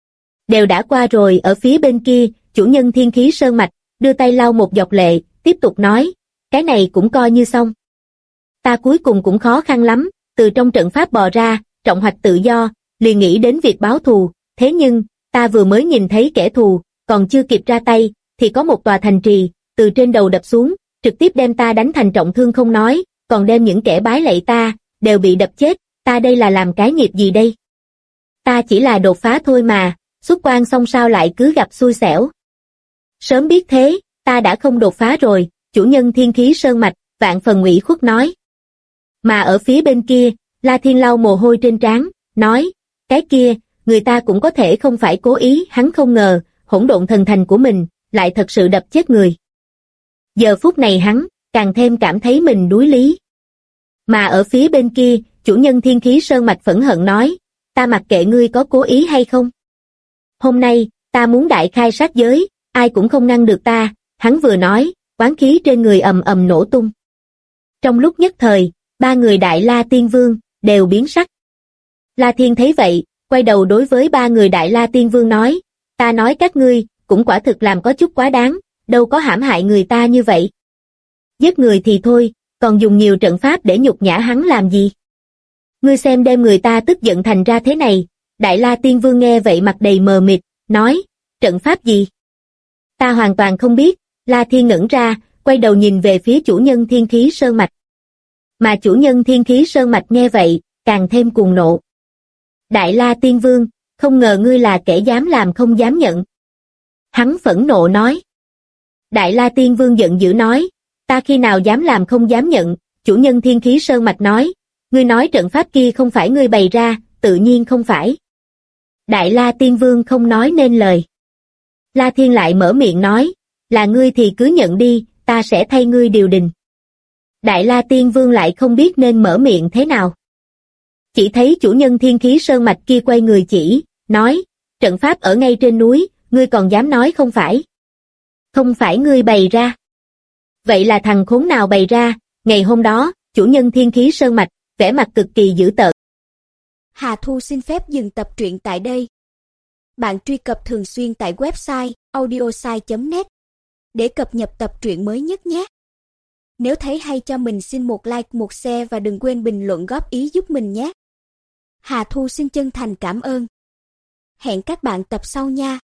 Đều đã qua rồi. Ở phía bên kia, chủ nhân Thiên Khí Sơn Mạch, đưa tay lau một giọt lệ, tiếp tục nói, cái này cũng coi như xong. Ta cuối cùng cũng khó khăn lắm, từ trong trận pháp bò ra, trọng hoạch tự do, liền nghĩ đến việc báo thù, thế nhưng, ta vừa mới nhìn thấy kẻ thù, còn chưa kịp ra tay, thì có một tòa thành trì, từ trên đầu đập xuống, trực tiếp đem ta đánh thành trọng thương không nói, còn đem những kẻ bái lạy ta, đều bị đập chết, ta đây là làm cái nghiệp gì đây? Ta chỉ là đột phá thôi mà, xuất quan xong sao lại cứ gặp xui xẻo. Sớm biết thế, ta đã không đột phá rồi, chủ nhân Thiên Khí Sơn Mạch, vạn phần ủy khuất nói. Mà ở phía bên kia, La Thiên lau mồ hôi trên trán, nói, cái kia, người ta cũng có thể không phải cố ý, hắn không ngờ, hỗn độn thần thành của mình, lại thật sự đập chết người. Giờ phút này hắn, càng thêm cảm thấy mình đuối lý. Mà ở phía bên kia, chủ nhân Thiên Khí Sơn Mạch phẫn hận nói, ta mặc kệ ngươi có cố ý hay không. Hôm nay, ta muốn đại khai sát giới, ai cũng không ngăn được ta, hắn vừa nói, oán khí trên người ầm ầm nổ tung. Trong lúc nhất thời, 3 người Đại La Tiên Vương, đều biến sắc. La Thiên thấy vậy, quay đầu đối với 3 người Đại La Tiên Vương nói, ta nói các ngươi, cũng quả thực làm có chút quá đáng, đâu có hãm hại người ta như vậy. Giết người thì thôi, còn dùng nhiều trận pháp để nhục nhã hắn làm gì? Ngươi xem đem người ta tức giận thành ra thế này. Đại La Tiên Vương nghe vậy mặt đầy mờ mịt, nói, trận pháp gì? Ta hoàn toàn không biết. La Thiên ngẩn ra, quay đầu nhìn về phía chủ nhân Thiên Khí Sơn Mạch. Mà chủ nhân Thiên Khí Sơn Mạch nghe vậy, càng thêm cuồng nộ. Đại La Tiên Vương, không ngờ ngươi là kẻ dám làm không dám nhận. Hắn phẫn nộ nói. Đại La Tiên Vương giận dữ nói, ta khi nào dám làm không dám nhận? Chủ nhân Thiên Khí Sơn Mạch nói, ngươi nói trận pháp kia không phải ngươi bày ra, tự nhiên không phải. Đại La Tiên Vương không nói nên lời. La Thiên lại mở miệng nói, là ngươi thì cứ nhận đi, ta sẽ thay ngươi điều đình. Đại La Tiên Vương lại không biết nên mở miệng thế nào. Chỉ thấy chủ nhân Thiên Khí Sơn Mạch kia quay người chỉ, nói, trận pháp ở ngay trên núi, ngươi còn dám nói không phải. Không phải ngươi bày ra. Vậy là thằng khốn nào bày ra? Ngày hôm đó, chủ nhân Thiên Khí Sơn Mạch, vẻ mặt cực kỳ dữ tợn. Hà Thu xin phép dừng tập truyện tại đây. Bạn truy cập thường xuyên tại website audiosai.net để cập nhật tập truyện mới nhất nhé. Nếu thấy hay cho mình xin một like, một share và đừng quên bình luận góp ý giúp mình nhé. Hà Thu xin chân thành cảm ơn. Hẹn các bạn tập sau nha.